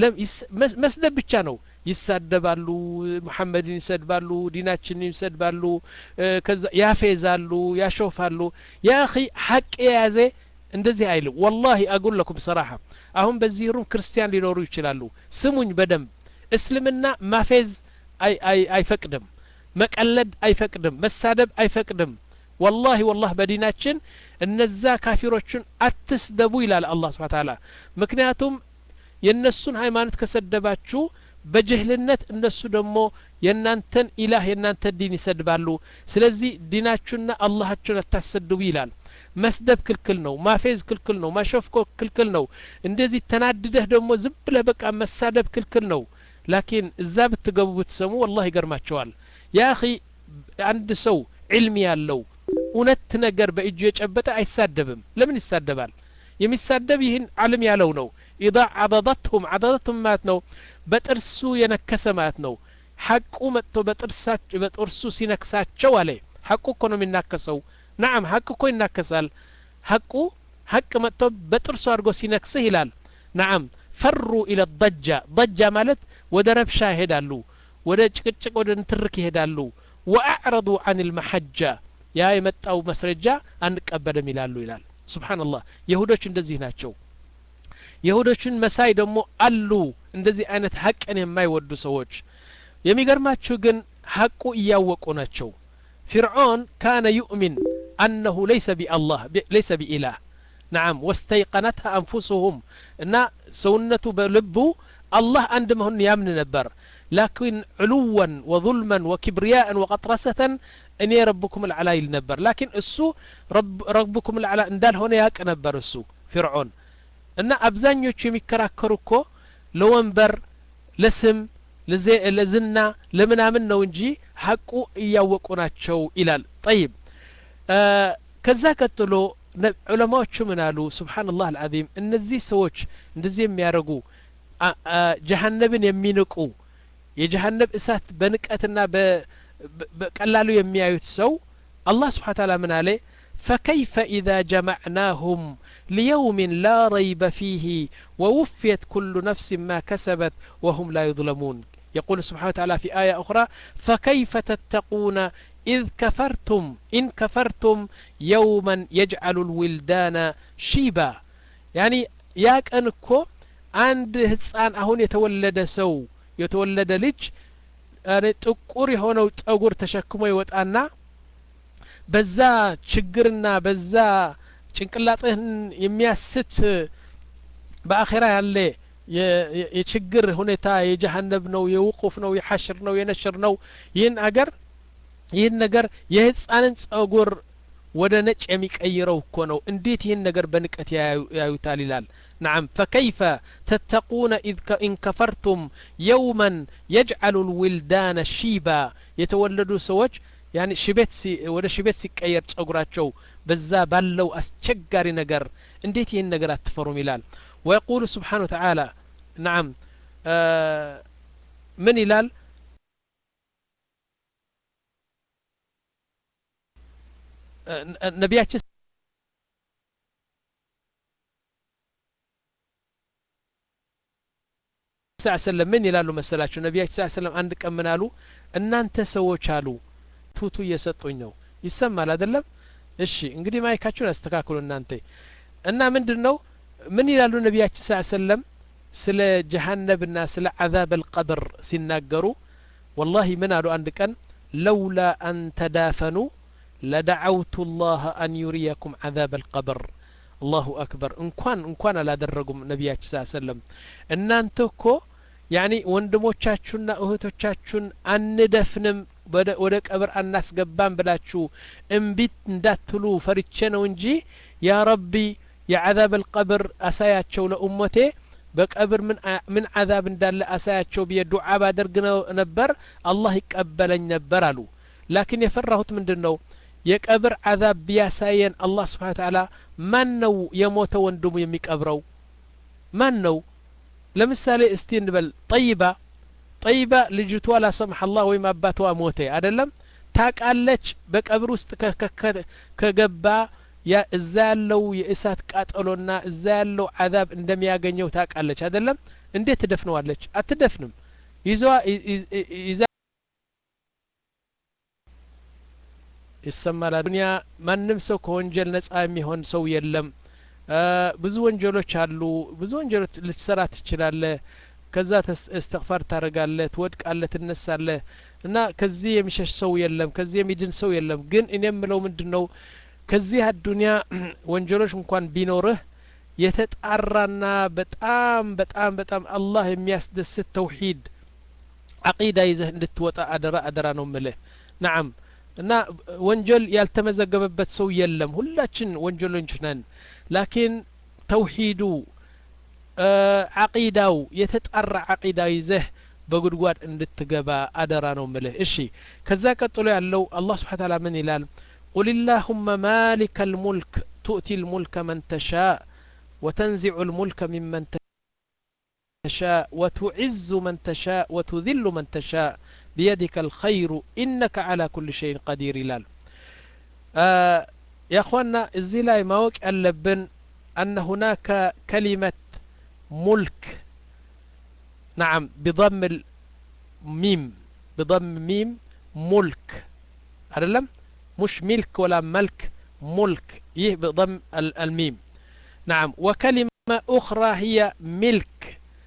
መስደብ ብቻ ነው ይሳደባሉ መሐመድን ይሰድባሉ ዲናችንን ይሰድባሉ ከዛ ያፌዛሉ ያሾፋሉ يا اخي ሐቅ የያዘ እንደዚህ አይልም والله اقول لكم بصراحه አሁን በዚህ ሩም ክርስቲያን ሊኖሩ ይችላሉ ስሙኝ በደንብ እስልምና ማፌዝ አይ አይ አይፈቅድም መቀለድ አይፈቅድም መሳደብ አይፈቅድም والله والله በዲናችን እነዛ ካፊሮችን አትስደቡ ይላል አላህ Subhanahu Ta'ala ምክንያቱም የነሱን ሃይማኖት ከሰደባችሁ በጅህልነት እነሱ ደግሞ የናንተን ኢላህ የናንተን ዲን ይሰድባሉ ስለዚህ ዲናችሁና አላህችሁን አታሰድቡ ይላል መስደብ ክልክል ነው ማፌዝ ክልክል ነው ማሾፍ ክልክል ነው እንደዚህ ተናድደህ ደግሞ ዝም ብለህ በቃ መሳደብ ክልክል ነው ላኪን እዛ ብትገቡ ብትሰሙ والله ይገርማቸዋል يا اخي አንድ ሰው ዒልም ያለው እውነት ነገር በእጁ የጨበጠ አይሳደብም ለምን ይሳደባል የሚሳደብ ይህን ዓለም ያለው ነው اذا عضضتهم عضضتهم ማለት ነው በጥርሱ የነከሰ ማለት ነው ሐቁ መጥቶ በጥርሳቸው በጥርሱ ሲነክሳቸው አለ ሐቁ እኮ ነው የሚናከሰው نعم ሐቁ እኮ ይናከሳል ሐቁ ሐቅ መጥቶ በጥርሱ አድርጎ ሲነክስህ ይላል نعم فروا الى الضجه ضجه ማለት ወደ ረብሻ ይሄዳሉ ወደ ጭቅጭቅ ወደ ንትርክ ይሄዳሉ واعرضوا عن المحجه ያ የመጣው መስረጃ አንቀበልም ይላሉ ይላል ሱብሃንአላህ ይሁዶች እንደዚህ ናቸው ይሁዶችን መሳይ ደግሞ አሉ እንደዚህ አይነት ሐቅን የማይወዱ ሰዎች የሚገርማችሁ ግን ሐቁ እያወቁ ናቸው فرعون كان يؤمن انه ليس بالله ليس باله نعم واستيقنتها انفسهم ان سونته بلبه الله عند مهن يامن نبر لكن علوا وظلما وكبرياء وقطرسة اني ربكم العلا ينبر لكن السو رب ربكم العلا اندال هنا ياق نبر السو فرعون ان ابزانيوچ የሚከራከሩኮ ለወንበር ለስም ለዝና ለምናምን ነው እንጂ ሐቁ እያወቁ ናቸው ይላል طيب ከዛ ቀጥሎ ዑለማዎቹ ምን አሉ ሱብሃንአላህ አልዓዚም እነዚህ ሰዎች እንደዚህ የሚያረጉ ጀሃነምን የሚንቁ የጀሃነም እሳት በንቀትና በቀላሉ የሚያዩት ሰው አላህ Subhanahu Wa Ta'ala ምን አለ فكيف إذا جمعناهم ليوم لا ريب فيه ووفيت كل نفس ما كسبت وهم لا يظلمون يقول سبحانه وتعالى في آية أخرى فكيف تتقون إذ كفرتم إن كفرتم يوما يجعل الولدان شيبا يعني ياك أنكو عند هتسان أهون يتولد سو يتولد لج يعني تقوري هنا وتقور تشكمي وتأنا በዛ ችግርና በዛ ጭንቅላትህን የሚያስት በአኺራ ያለ የችግር ሁኔታ የጀሃነም ነው የውቁፍ ነው የሐሽር ነው የነሽር ነው ይህን አገር ይህን ነገር የህፃንን ጸጉር ወደ ነጭ የሚቀይረው እኮ ነው እንዴት ይህን ነገር በንቀት ያዩታል ይላል نعم فكيف تتقون إذ إن كفرتم يوما يجعل الولدان شيبا يتولدوا سوج يعني شبت سي ولا شبت سي كير ጸጉራቸው በዛ ባለው አስቸጋሪ ነገር እንዴት ይሄን ነገር አትፈሩ ይላል ويقول سبحانه وتعالى نعم من ይላል ነቢያችን ሰለላሁ ምን ይላሉ መሰላችሁ ነቢያችን ሰለላሁ አንድ ቀን ምን አሉ እናንተ ሰዎች አሉ ቱቱ እየሰጡኝ ነው ይሰማል አይደለም እሺ እንግዲህ ማይካችሁን አስተካክሉ እናንተ እና ምንድነው ምን ይላሉ ነቢያችን ሰለላሁ ስለ ጀሃነምና ስለ عذاب القبر ሲናገሩ والله ምን አሉ አንድ ቀን لولا ان تدافنوا لدعوت الله ان يريكم عذاب القبر الله اكبر እንኳን እንኳን አላደረጉም ነቢያችን ሰለላሁ እናንተ እኮ ያኒ ወንድሞቻችሁና እህቶቻችሁን አንደፍንም ወደ ቀብር አናስገባም ብላችሁ እንቢት እንዳትሉ ፈርቼ ነው እንጂ ያ ረቢ የعذاب القبر አሳያቸው ለኡመቴ በቀብር ምን ምን عذاب እንዳለ አሳያቸው ብዬ ዱዓ ባደርግ ነበር አላህ ይቀበለኝ ነበር አሉ ላኪን የፈራሁት ምንድነው የቀብር عذاب ቢያሳየን አላህ Subhanahu Wa Ta'ala ማን ነው የሞተ ወንድሙ የሚቀብረው ማን ነው ለምሳሌ እስቲ እንበል ጠይባ ጠይባ ልጅቷ ላ ሰምህ አላህ ወይ ማባቷ ሞተ አይደለም ታቃለች በቀብር ውስጥ ከገባ ያ እዛ ያለው የእሳት ቃጠሎና እዛ ያለው عذاب እንደሚያገኘው ታቃለች አይደለም እንዴት ትደፍነዋለች አትደፍንም ይዟ ይዛ ይሰማል ዱንያ ማንም ሰው ከወንጀል ነፃ የሚሆን ሰው የለም ብዙ ወንጀሎች አሉ ብዙ ወንጀሎች ልትሰራ ትችላለህ ከዛ እስትግፋር ታረጋለህ ትወድቃለህ ትነሳለህ እና ከዚህ የሚሸሽ ሰው የለም ከዚህ የሚድን ሰው የለም ግን እኔም ምለው ምንድነው ከዚህ አዱንያ ወንጀሎች እንኳን ቢኖርህ የተጣራና በጣም በጣም በጣም አላህ የሚያስደስት ተውሂድ አቂዳ ይዘህ እንድትወጣ አደራ አደራ ነው ምልህ نعم እና ወንጀል ያልተመዘገበበት ሰው የለም ሁላችን ወንጀለኞች ነን ላኪን ተውሂዱ አቂዳው የተጣራ አቂዳ ይዘህ በጉድጓድ እንድትገባ አደራ ነው ምልህ እሺ ከዛ ቀጥሎ ያለው አላህ Subhanahu Wa Ta'ala ምን ይላል قل اللهم مالك الملك تؤتي الملك من تشاء وتنزع الملك ممن تشاء وتعز من تشاء وتذل من تشاء بيدك الخير إنك على كل شيء قدير لال آه يا أخوانا الزلاي موك اللبن أن هناك كلمة ملك نعم بضم الميم بضم ميم ملك أعلم مش ملك ولا ملك ملك يه بضم الميم نعم وكلمة أخرى هي ملك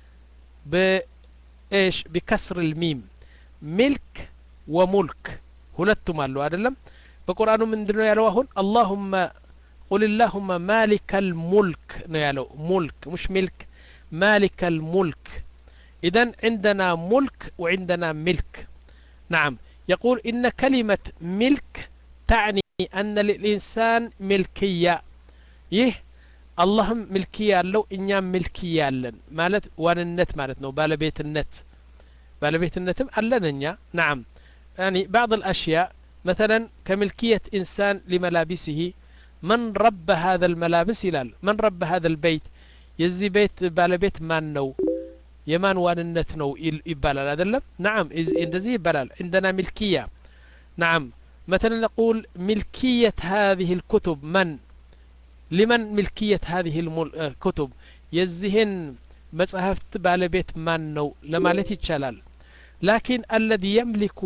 بإيش بكسر الميم ملك وملك ሁለቱም አሉ አይደለም በቁርአኑ ምንድነው ያለው አሁን اللهم قل اللهم مالك الملك ነው ያለው ملك مش ملك مالك الملك اذا عندنا ملك وعندنا ملك نعم يقول إن كلمة ملك تعني أن للإنسان ملكية يه اللهم ملكية لو إنيام ملكية لن مالت وان النت مالتنا بالبيت النت بالبيت النتم ألنا نعم يعني بعض الأشياء مثلا كملكية إنسان لملابسه من رب هذا الملابس يلال من رب هذا البيت يزي بيت بالبيت مان نو يمان وان النت نو يبالال هذا نعم إندزي يبالال عندنا ملكية نعم مثلا نقول ملكية هذه الكتب من لمن ملكية هذه الكتب يزهن مصحفت بالبيت مان نو لما لتي تشلال لكن الذي يملك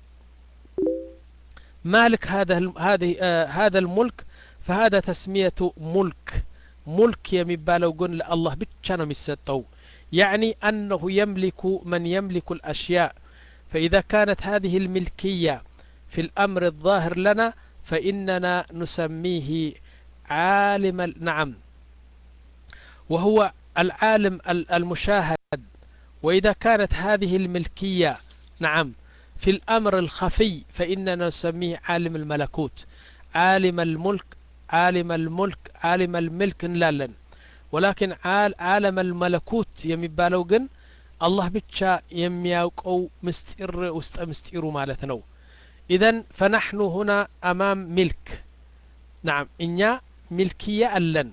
مالك هذا هذه آه هذا الملك فهذا تسمية ملك ملك يمبالو قن الله بتشانو ميسطو يعني أنه يملك من يملك الأشياء فإذا كانت هذه الملكية في الأمر الظاهر لنا فإننا نسميه عالم نعم وهو العالم المشاهد وإذا كانت هذه الملكية نعم في الأمر الخفي فإننا نسميه عالم الملكوت عالم الملك عالم الملك عالم الملك لا ولكن عالم الملكوت يمبالو جن الله بتشا يمياوقو مستير وست مستيرو مالتنا إذن فنحن هنا أمام ملك نعم إنيا ملكية ألن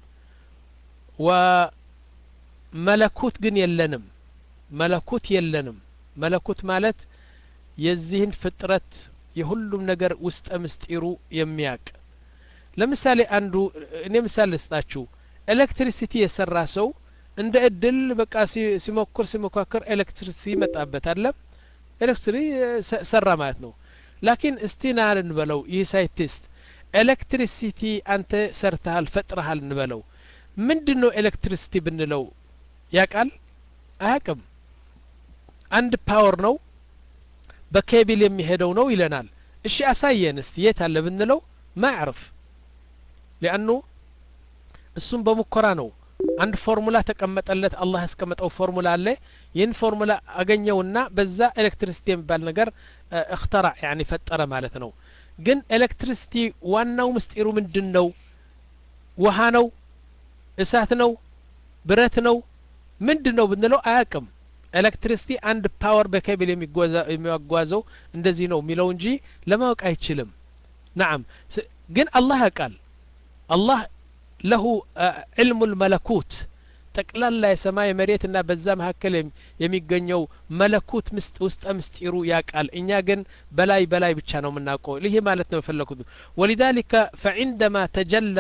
وملكوت جن يلنم ملكوت يلنم ملكوت مالت يزين فترة يهلم نجر وست مستيرو يمياك لمثال أندو نمثال لستاتشو إلكتريسيتي يسرى سو عند الدل بقى سيموكر سيموكاكر إلكتريسيتي متعبت هلا إلكتري سرى ماتنو لكن استنار نبلو يسايتست إلكتريسيتي أنت سرتها الفترة نبلو من دنو إلكتريسيتي بنلو ياكل أهكم عند باور نو بكابل يمهدو نو يلنال الشي أسايين استيت هلا بنلو ما أعرف لأنه السن بمكرا نو عند فورمولا تقمطلت الله اسكمط او فورمولا له ين فورمولا اغنيونا بዛ ኤሌክትሪሲቲ የሚባል ነገር اخترع يعني ፈጠረ ማለት ነው ግን ኤሌክትሪሲቲ ዋናው ምስጢሩ ምንድነው ውሃ ነው እሳት ነው ብረት ነው ምንድነው ብንለው አያውቅም ኤሌክትሪሲቲ አንድ ፓወር በኬብል የሚጓዘው እንደዚህ ነው የሚለው እንጂ ለማወቅ አይችልም نعم ግን አላህ ያውቃል አላህ له علم الملكوت ጠቅላላ የሰማይ መሬትና በዛ መካከል የሚገኘው መለኩት ምስጥ ውስጥ ምስጢሩ ያውቃል እኛ ግን በላይ በላይ ብቻ ነው የምናውቀው ይሄ ማለት ነው ፈለኩት ولذلك فعندما تجلى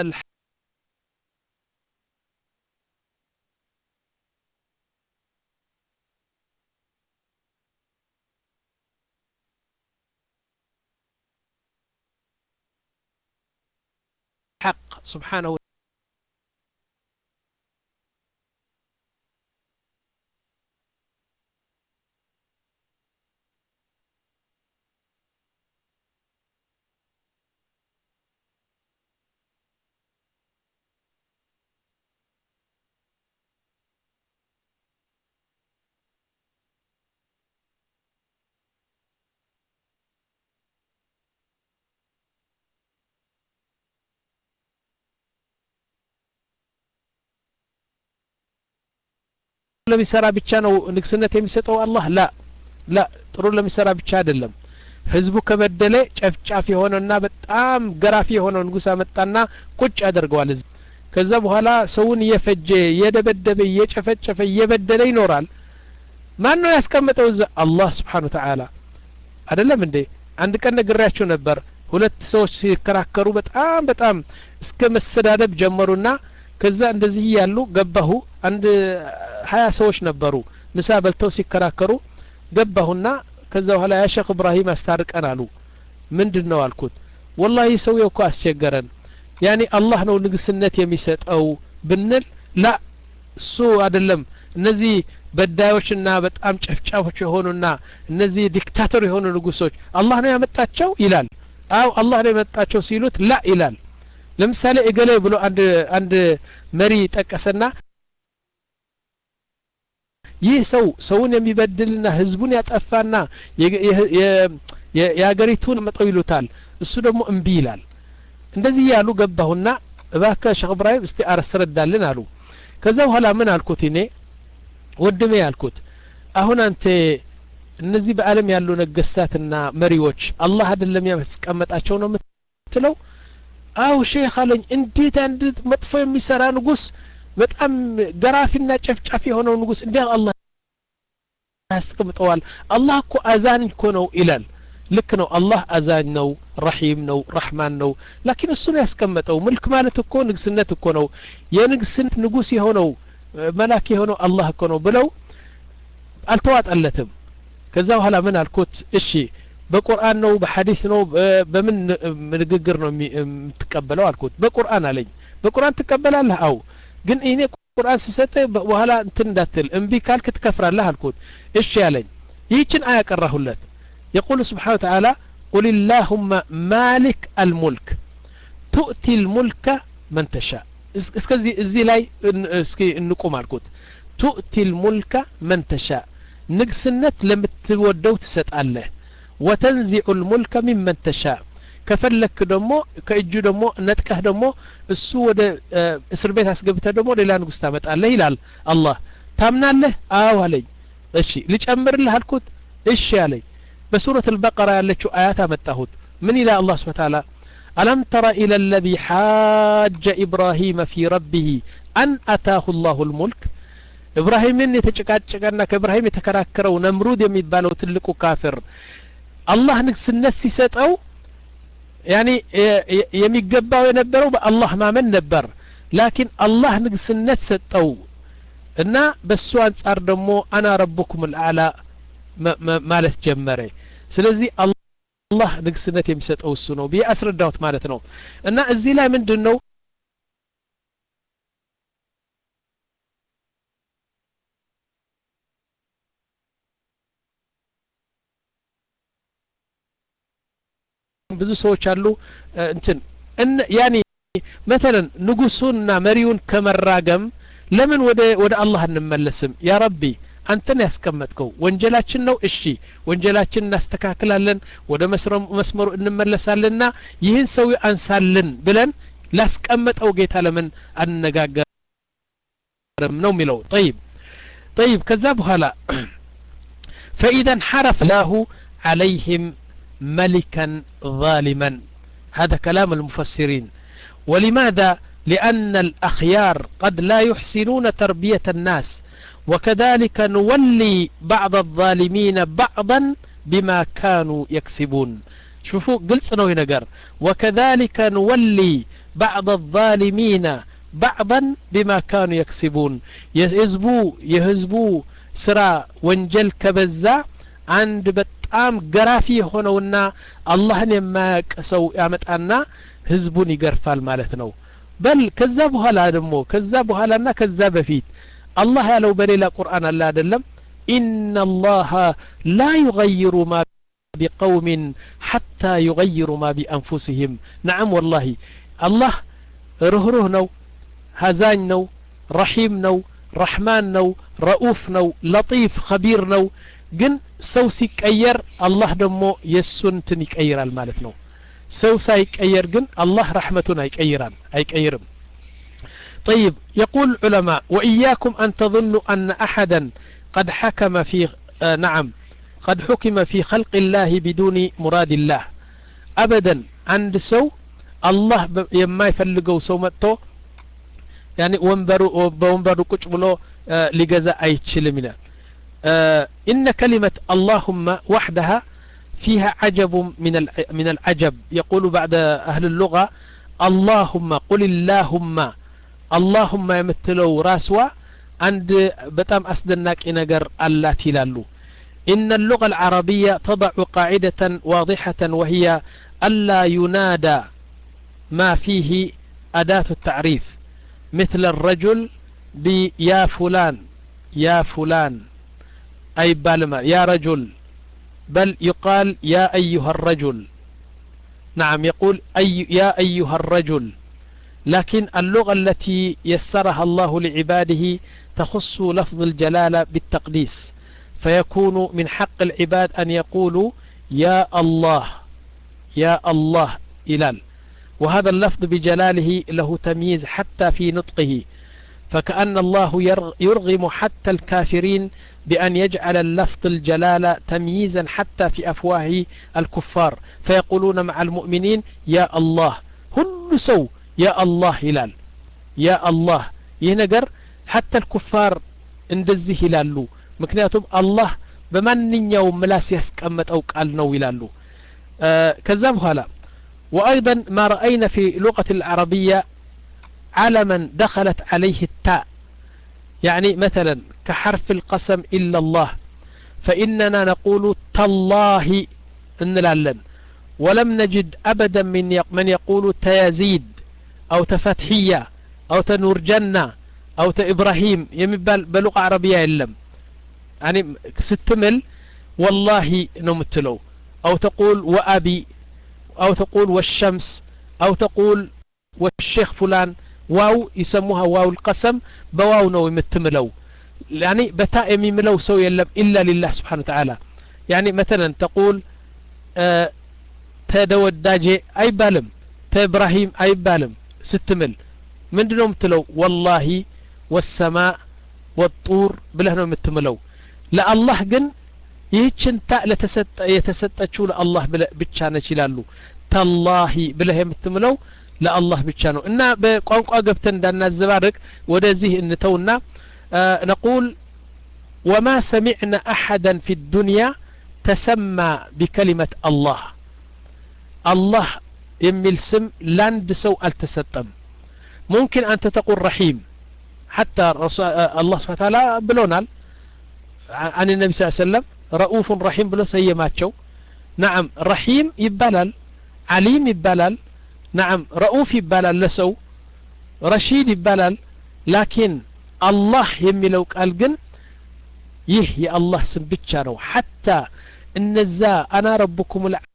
الحق سبحانه ለሚሰራ ብቻ ነው ንግስነት የሚሰጠው አላህ ላ ላ ጥሩ ለሚሰራ ብቻ አይደለም ህዝቡ ከበደለ ጨፍጫፍ የሆነና በጣም ገራፊ የሆነው ንጉስ አመጣና ቁጭ ያደርገዋል ከዛ በኋላ ሰውን እየፈጀ እየደበደበ እየጨፈጨፈ እየበደለ ይኖራል ማን ነው ያስቀመጠው እዛ አላህ Subhanahu Wa Ta'ala አይደለም እንዴ አንድ ቀን ነግሬያችሁ ነበር ሁለት ሰዎች ሲከራከሩ በጣም በጣም እስከ መሰዳደብ ጀመሩና ከዛ እንደዚህ ያሉ ገባሁ አንድ ሀያ ሰዎች ነበሩ ምሳ በልተው ሲከራከሩ ገባሁና ከዛ በኋላ ያ ሼክ ኢብራሂም አስታርቀን አሉ ምንድነው አልኩት والله ሰውየው እኮ አስቸገረን ያኒ አላህ ነው ንግስነት የሚሰጠው ብንል ላ እሱ አይደለም እነዚህ በዳዮችና በጣም ጨፍጫፎች የሆኑና እነዚህ ዲክታተር የሆኑ ንጉሶች አላህ ነው ያመጣቸው ይላል አው አላህ ነው ያመጣቸው ሲሉት ላ ይላል ለምሳሌ እገሌ ብሎ አንድ አንድ መሪ ጠቀሰና ይህ ሰው ሰውን የሚበድልና ህዝቡን ያጠፋና የያገሪቱን መጠው ይሉታል እሱ ደግሞ እንቢ ይላል እንደዚህ ያሉ ገባሁና እባክህ ሼክ ኢብራሂም እስቲ አረስረዳልን አሉ ከዛ በኋላ ምን አልኩት እኔ ወድሜ ያልኩት አሁን አንተ እነዚህ በአለም ያሉ ነገስታትና መሪዎች አላህ አይደለም ያስቀመጣቸው ነው የምትለው አው ሼክ አለኝ እንዴት አንድ መጥፎ የሚሰራ ንጉስ በጣም ገራፊና ጨፍጫፊ የሆነው ንጉስ እንዴት አላህ ያስቀምጠዋል አላህ እኮ አዛኝ እኮ ነው ይላል ልክ ነው አላህ አዛኝ ነው ረሂም ነው ረህማን ነው ላኪን እሱ ነው ያስቀመጠው መልክ ማለት እኮ ንግስነት እኮ ነው የንግስነት ንጉስ የሆነው መላክ የሆነው አላህ እኮ ነው ብለው አልተዋጣለትም ከዛ በኋላ ምን አልኩት እሺ በቁርአን ነው በሐዲስ ነው በምን ንግግር ነው የምትቀበለው አልኩት በቁርአን አለኝ በቁርአን ትቀበላለህ አው ግን እኔ ቁርአን ሲሰጥ በኋላ እንትን እንዳትል እንቢ ካልክ ትከፍራለህ አልኩት እሺ ያለኝ ይህችን አያ ቀራሁለት يقول سبحانه وتعالى قل اللهم مالك الملك تؤتي الملك من تشاء እስከዚህ እዚህ ላይ እስኪ እንቆም አልኩት تؤتي الملك من تشاء ንግስነት ለምትወደው ትሰጣለህ وتنزع الملك ممن تشاء ከፈለክ ደግሞ ከእጁ ደግሞ ነጥቀህ ደግሞ እሱ ወደ እስር ቤት አስገብተህ ደግሞ ሌላ ንጉስ ታመጣለህ ይላል አላህ ታምናለህ አው አለኝ እሺ ልጨምርልህ አልኩት እሺ አለኝ በሱረቱ አልበቀራ ያለችው አያት አመጣሁት ምን ይላል አላህ Subhanahu Wa Ta'ala ألم تر إلى الذي حاج إبراهيم في ربه أن أتاه الله الملك إبراهيم يتጨቃጨቀና ከኢብራሂም የተከራከረው ነምሩድ የሚባለው ትልቁ ካፊር አላህ ንግስነት ሲሰጠው ያኒ የሚገባው የነበረው በአላህ ማመን ነበር ላኪን አላህ ንግስነት ሰጠው እና በሱ አንጻር ደግሞ አና ረብኩም الأعلى ማለት ጀመረ ስለዚህ አላህ ንግስነት የሚሰጠው እሱ ነው ቢያስረዳውት ማለት ነው እና እዚህ ላይ ምንድነው ብዙ ሰዎች አሉ እንትን ያኒ مثلا ንጉሱና መሪውን ከመራገም ለምን ወደ ወደ አላህ እንመለስም ያ ረቢ አንተን ያስቀመጥከው ወንጀላችን ነው እሺ ወንጀላችን እናስተካክላለን ወደ መስመሩ እንመለሳለንና ይህን ሰው አንሳልን ብለን ላስቀመጠው ጌታ ለምን አነጋገርም ነው የሚለው طيب طيب كذبها لا فإذا انحرف الله عليهم ملكا ظالما. هذا كلام المفسرين. ولماذا؟ لأن الأخيار قد لا يحسنون تربية الناس، وكذلك نولي بعض الظالمين بعضا بما كانوا يكسبون. شوفوا قلت نوي نقر وكذلك نولي بعض الظالمين بعضا بما كانوا يكسبون. يهزبو يهزبو سرا وانجل كبزا عند بتام قرافي هونونا اللهن يما كسو يامتانا هزبون يقرفال مالتنو. بل كذبوا هلا دمو كذبوا هلا كذب فيت الله لو بني لا قرآن الله دلم إن الله لا يغير ما بقوم حتى يغيروا ما بأنفسهم. نعم والله الله رهره نو هزان نو رحيم نو رحمن نو رؤوف نو لطيف خبير نو جن سوسي كأير الله دمو يسون تنيك أير المالت نو سو سايك أير جن الله رحمتنا يك أيران أيك أيرم. طيب يقول العلماء وإياكم أن تظنوا أن أحدا قد حكم في آه نعم قد حكم في خلق الله بدون مراد الله أبدا. عند سو الله يما يفلقوا سو متو يعني وانبروا وانبروا كتبلو آه لجزاء أي تشلمنا. آه إن كلمة اللهم وحدها فيها عجب من من العجب. يقول بعد أهل اللغة اللهم قل اللهم اللهم يمثلوا راسوا عند بتام أسدناك إنجر الله تلالو. إن اللغة العربية تضع قاعدة واضحة وهي ألا ينادى ما فيه أداة التعريف مثل الرجل بيا فلان يا فلان أي بالما يا رجل، بل يقال يا أيها الرجل. نعم يقول أي يا أيها الرجل. لكن اللغة التي يسرها الله لعباده تخص لفظ الجلالة بالتقديس، فيكون من حق العباد أن يقولوا يا الله يا الله إلال، وهذا اللفظ بجلاله له تمييز حتى في نطقه، فكأن الله يرغم حتى الكافرين بأن يجعل اللفظ الجلالة تمييزا حتى في أفواه الكفار، فيقولون مع المؤمنين يا الله. هل سو يا الله هلال يا الله ينقر حتى الكفار اندزه هلالو مكنياتهم الله بمن يوم ملاس يسكمت أو قال نو هلالو. آه كذب هلا. وأيضا ما رأينا في لغة العربية علما دخلت عليه التاء، يعني مثلا كحرف القسم إلا الله، فإننا نقول تالله انلالن، ولم نجد أبدا من من يقول تيزيد أو تفتحية أو تنور جنة أو تإبراهيم يمبال بلغة عربية إلم، يعني ستمل والله نمتلو، أو تقول وأبي، أو تقول والشمس، أو تقول والشيخ فلان، واو يسموها واو القسم بواو نو يمتملو، يعني بتاء يملو سو يلم إلا لله سبحانه وتعالى. يعني مثلا تقول آه تدود داجي أي بالم تإبراهيم أي بالم ستمل من دنهم تلو والله والسماء والطور بلهنهم متملو. لا الله جن يهتشن تاء لتست يتستشو الله بتشانه يلالو تالله بله متملو لا الله بتشانه. إن بقانقا قبتن دانا الزبارك ودزيه النتونا آه نقول وما سمعنا أحدا في الدنيا تسمى بكلمة الله. الله يميل سم لاند سو التستم. ممكن أن تقول رحيم، حتى الله سبحانه وتعالى بلونال عن النبي صلى الله عليه وسلم رؤوف رحيم بلو سيماتشو. نعم رحيم يبالال، عليم يبالال، نعم رؤوف يبالال لسو، رشيد يبالال، لكن الله يميلو قال جن يه يا الله سم بتشانو. حتى ان ذا انا ربكم الع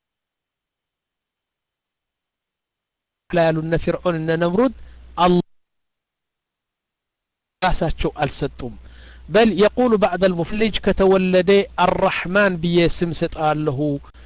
لا يالون فرعون ان نمرود الله راساቸው አልሰጡም። بل يقول بعد المفلج كتولد الرحمن بيسم سጣለሁ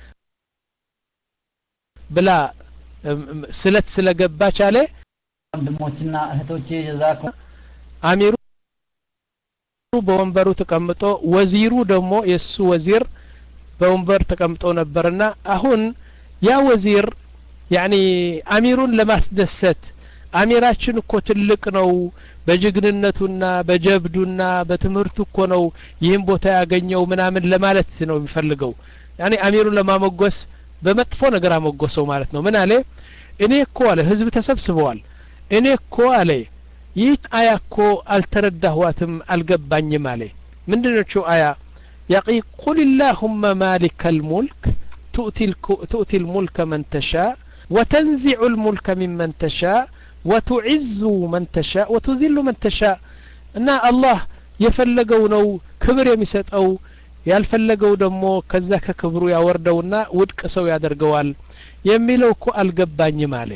ብላ ስለት ስለገባች አለ ወንድሞችና እህቶቼ ጀዛኩም አሚሩ በወንበሩ ተቀምጦ ወዚሩ ደግሞ የሱ ወዚር በወንበር ተቀምጦ ነበርና አሁን ያ ወዚር ያኒ አሚሩን ለማስደሰት አሚራችን እኮ ትልቅ ነው በጅግንነቱና በጀብዱና በትምህርቱ እኮ ነው ይህን ቦታ ያገኘው ምናምን ለማለት ነው የሚፈልገው ያኒ አሚሩን ለማሞገስ በመጥፎ ነገር አሞገሰው ማለት ነው ምን አለ እኔ እኮ አለ ህዝብ ተሰብስበዋል እኔ እኮ አለ ይህ አያ እኮ አልተረዳኋትም አልገባኝም አለ ምንድነው አያ يقي قل اللهم مالك الملك تؤتي, تؤتي الملك من تشاء وتنزع الملك ممن تشاء وتعز من تشاء وتذل من تشاء ان الله يفلقوا نو كبر يمسطው ያልፈለገው ደግሞ ከዛ ከክብሩ ያወርደውና ውድቅ ሰው ያደርገዋል የሚለው እኮ አልገባኝም አለ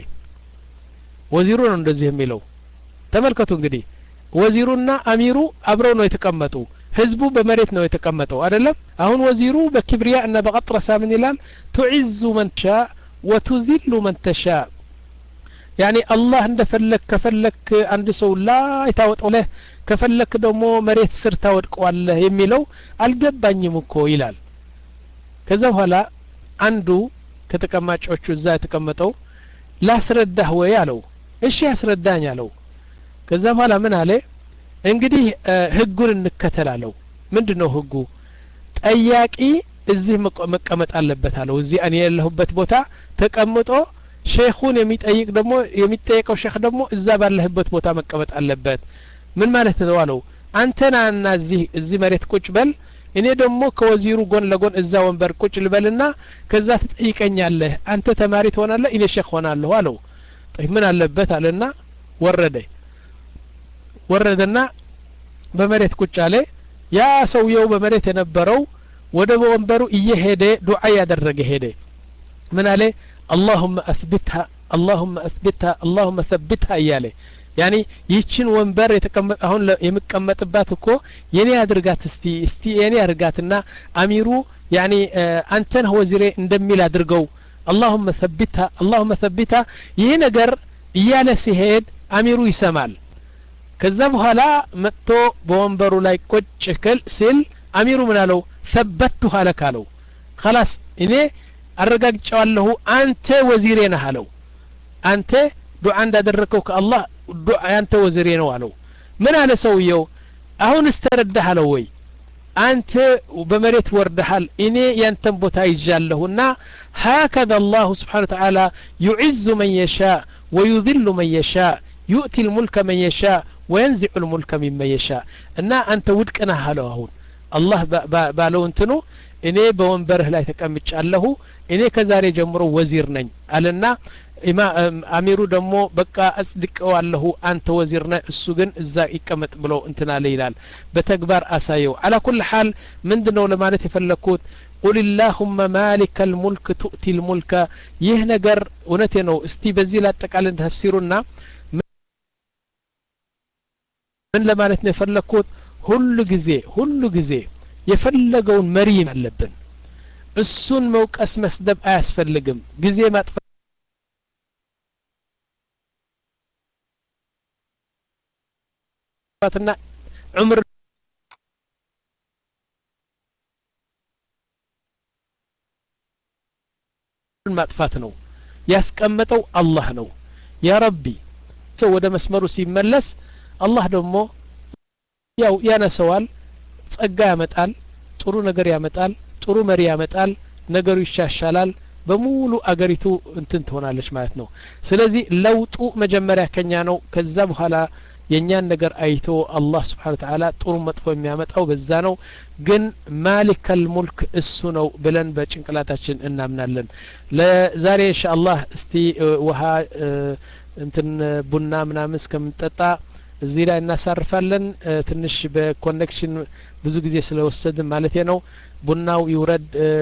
ወዚሩ ነው እንደዚህ የሚለው ተመልከቱ እንግዲህ ወዚሩና አሚሩ አብረው ነው የተቀመጡ ህዝቡ በመሬት ነው የተቀመጠው አይደለም አሁን ወዚሩ በክብሪያ እና በቀጥረሳ ምን ይላል تعز من تشاء وتذل من تشاء يعني الله እንደፈለክ ከፈለክ አንድ ሰው ላይ ታወጣው ለህ ከፈለክ ደግሞ መሬት ስር ታወድቀዋለህ የሚለው አልገባኝም እኮ ይላል ከዛ በኋላ አንዱ ከተቀማጮቹ እዛ የተቀመጠው ላስረዳህ ወይ አለው እሺ ያስረዳኝ አለው ከዛ በኋላ ምን አለ እንግዲህ ህጉን እንከተላለው ምንድነው ህጉ ጠያቂ እዚህ መቀመጥ አለበት አለው እዚህ እኔ ያለሁበት ቦታ ተቀምጦ ሼኹን የሚጠይቅ ደግሞ የሚጠይቀው ሼኽ ደግሞ እዛ ባለህበት ቦታ መቀመጥ አለበት ምን ማለት ነው አለው አንተና እና እዚህ እዚህ መሬት ቁጭ በል እኔ ደግሞ ከወዚሩ ጎን ለጎን እዛ ወንበር ቁጭ ልበልና ከዛ ትጠይቀኛለህ አንተ ተማሪ ትሆናለህ እኔ ሼኽ ሆናለሁ አለው طيب ምን አለበት አለና ወረደ ወረደና በመሬት ቁጭ አለ ያ ሰውየው በመሬት የነበረው ወደ ወንበሩ እየሄደ ዱዓ ያደረገ ሄደ ምን አለ اللهم اثبتها اللهم اثبتها اللهم ثبتها እያለ ያኒ ይችን ወንበር የተቀመጠ አሁን የሚቀመጥባት እኮ የኔ አድርጋት እስቲ እስቲ የኔ አድርጋትና አሚሩ ያኒ አንተን ወዚሬ እንደሚል አድርገው اللهم ثبتها اللهم ثبتها ይሄ ነገር እያለ ሲሄድ አሚሩ ይሰማል ከዛ በኋላ መጥቶ በወንበሩ ላይ ቁጭ ክል ሲል አሚሩ ምን አለው ثبتها لك አለው خلاص እኔ አረጋግጫለሁ አንተ ወዚሬ ነህ አለው አንተ ዱዓ እንዳደረከው ከአላህ ዱዓ አንተ ወዚሬ ነው አለው ምን አለ ሰውየው አሁን እስተረዳህ አለው ወይ አንተ በመሬት ወርደሃል እኔ ያንተን ቦታ ይጃለሁና هكذا الله سبحانه وتعالى يعز من يشاء ويذل من يشاء يؤتي الملك من يشاء وينزع الملك ممن يشاء እና አንተ ውድቅና አለው አሁን አላህ ባለው እንትኑ እኔ በወንበርህ ላይ ተቀምጫለሁ እኔ ከዛሬ ጀምሮ ወዚር ነኝ አለና አሚሩ ደግሞ በቃ አጽድቀዋለሁ አንተ ወዚር ነህ እሱ ግን እዛ ይቀመጥ ብሎ እንትና ላይ ይላል በተግባር አሳየው على كل حال ምንድነው ለማለት የፈለኩት قل اللهم مالك الملك تؤتي الملك ይህ ነገር እውነቴ ነው እስቲ በዚህ ላጠቃለን ተፍሲሩና ምን ለማለት ነው የፈለኩት ሁሉ ጊዜ ሁሉ ጊዜ የፈለገውን መሪ አለብን እሱን መውቀስ መስደብ አያስፈልግም ጊዜ ማጥፋትና ዑምር ማጥፋት ነው ያስቀመጠው አላህ ነው ያ ረቢ ሰው ወደ መስመሩ ሲመለስ አላህ ደግሞ ያው ያነሰዋል ጸጋ ያመጣል ጥሩ ነገር ያመጣል ጥሩ መሪ ያመጣል ነገሩ ይሻሻላል በሙሉ አገሪቱ እንትን ትሆናለች ማለት ነው ስለዚህ ለውጡ መጀመሪያ ከኛ ነው ከዛ በኋላ የኛን ነገር አይቶ አላህ Subhanahu Wa Ta'ala ጥሩ መጥፎ የሚያመጣው በዛ ነው ግን ማሊከል ሙልክ እሱ ነው ብለን በጭንቅላታችን እናምናለን ለዛሬ ኢንሻአላህ እስቲ ውሃ እንትን ቡና ምናምን እስከምንጠጣ እዚህ ላይ እናሳርፋለን ትንሽ በኮኔክሽን ብዙ ጊዜ ስለወሰድን ማለት ነው ቡናው ይውረድ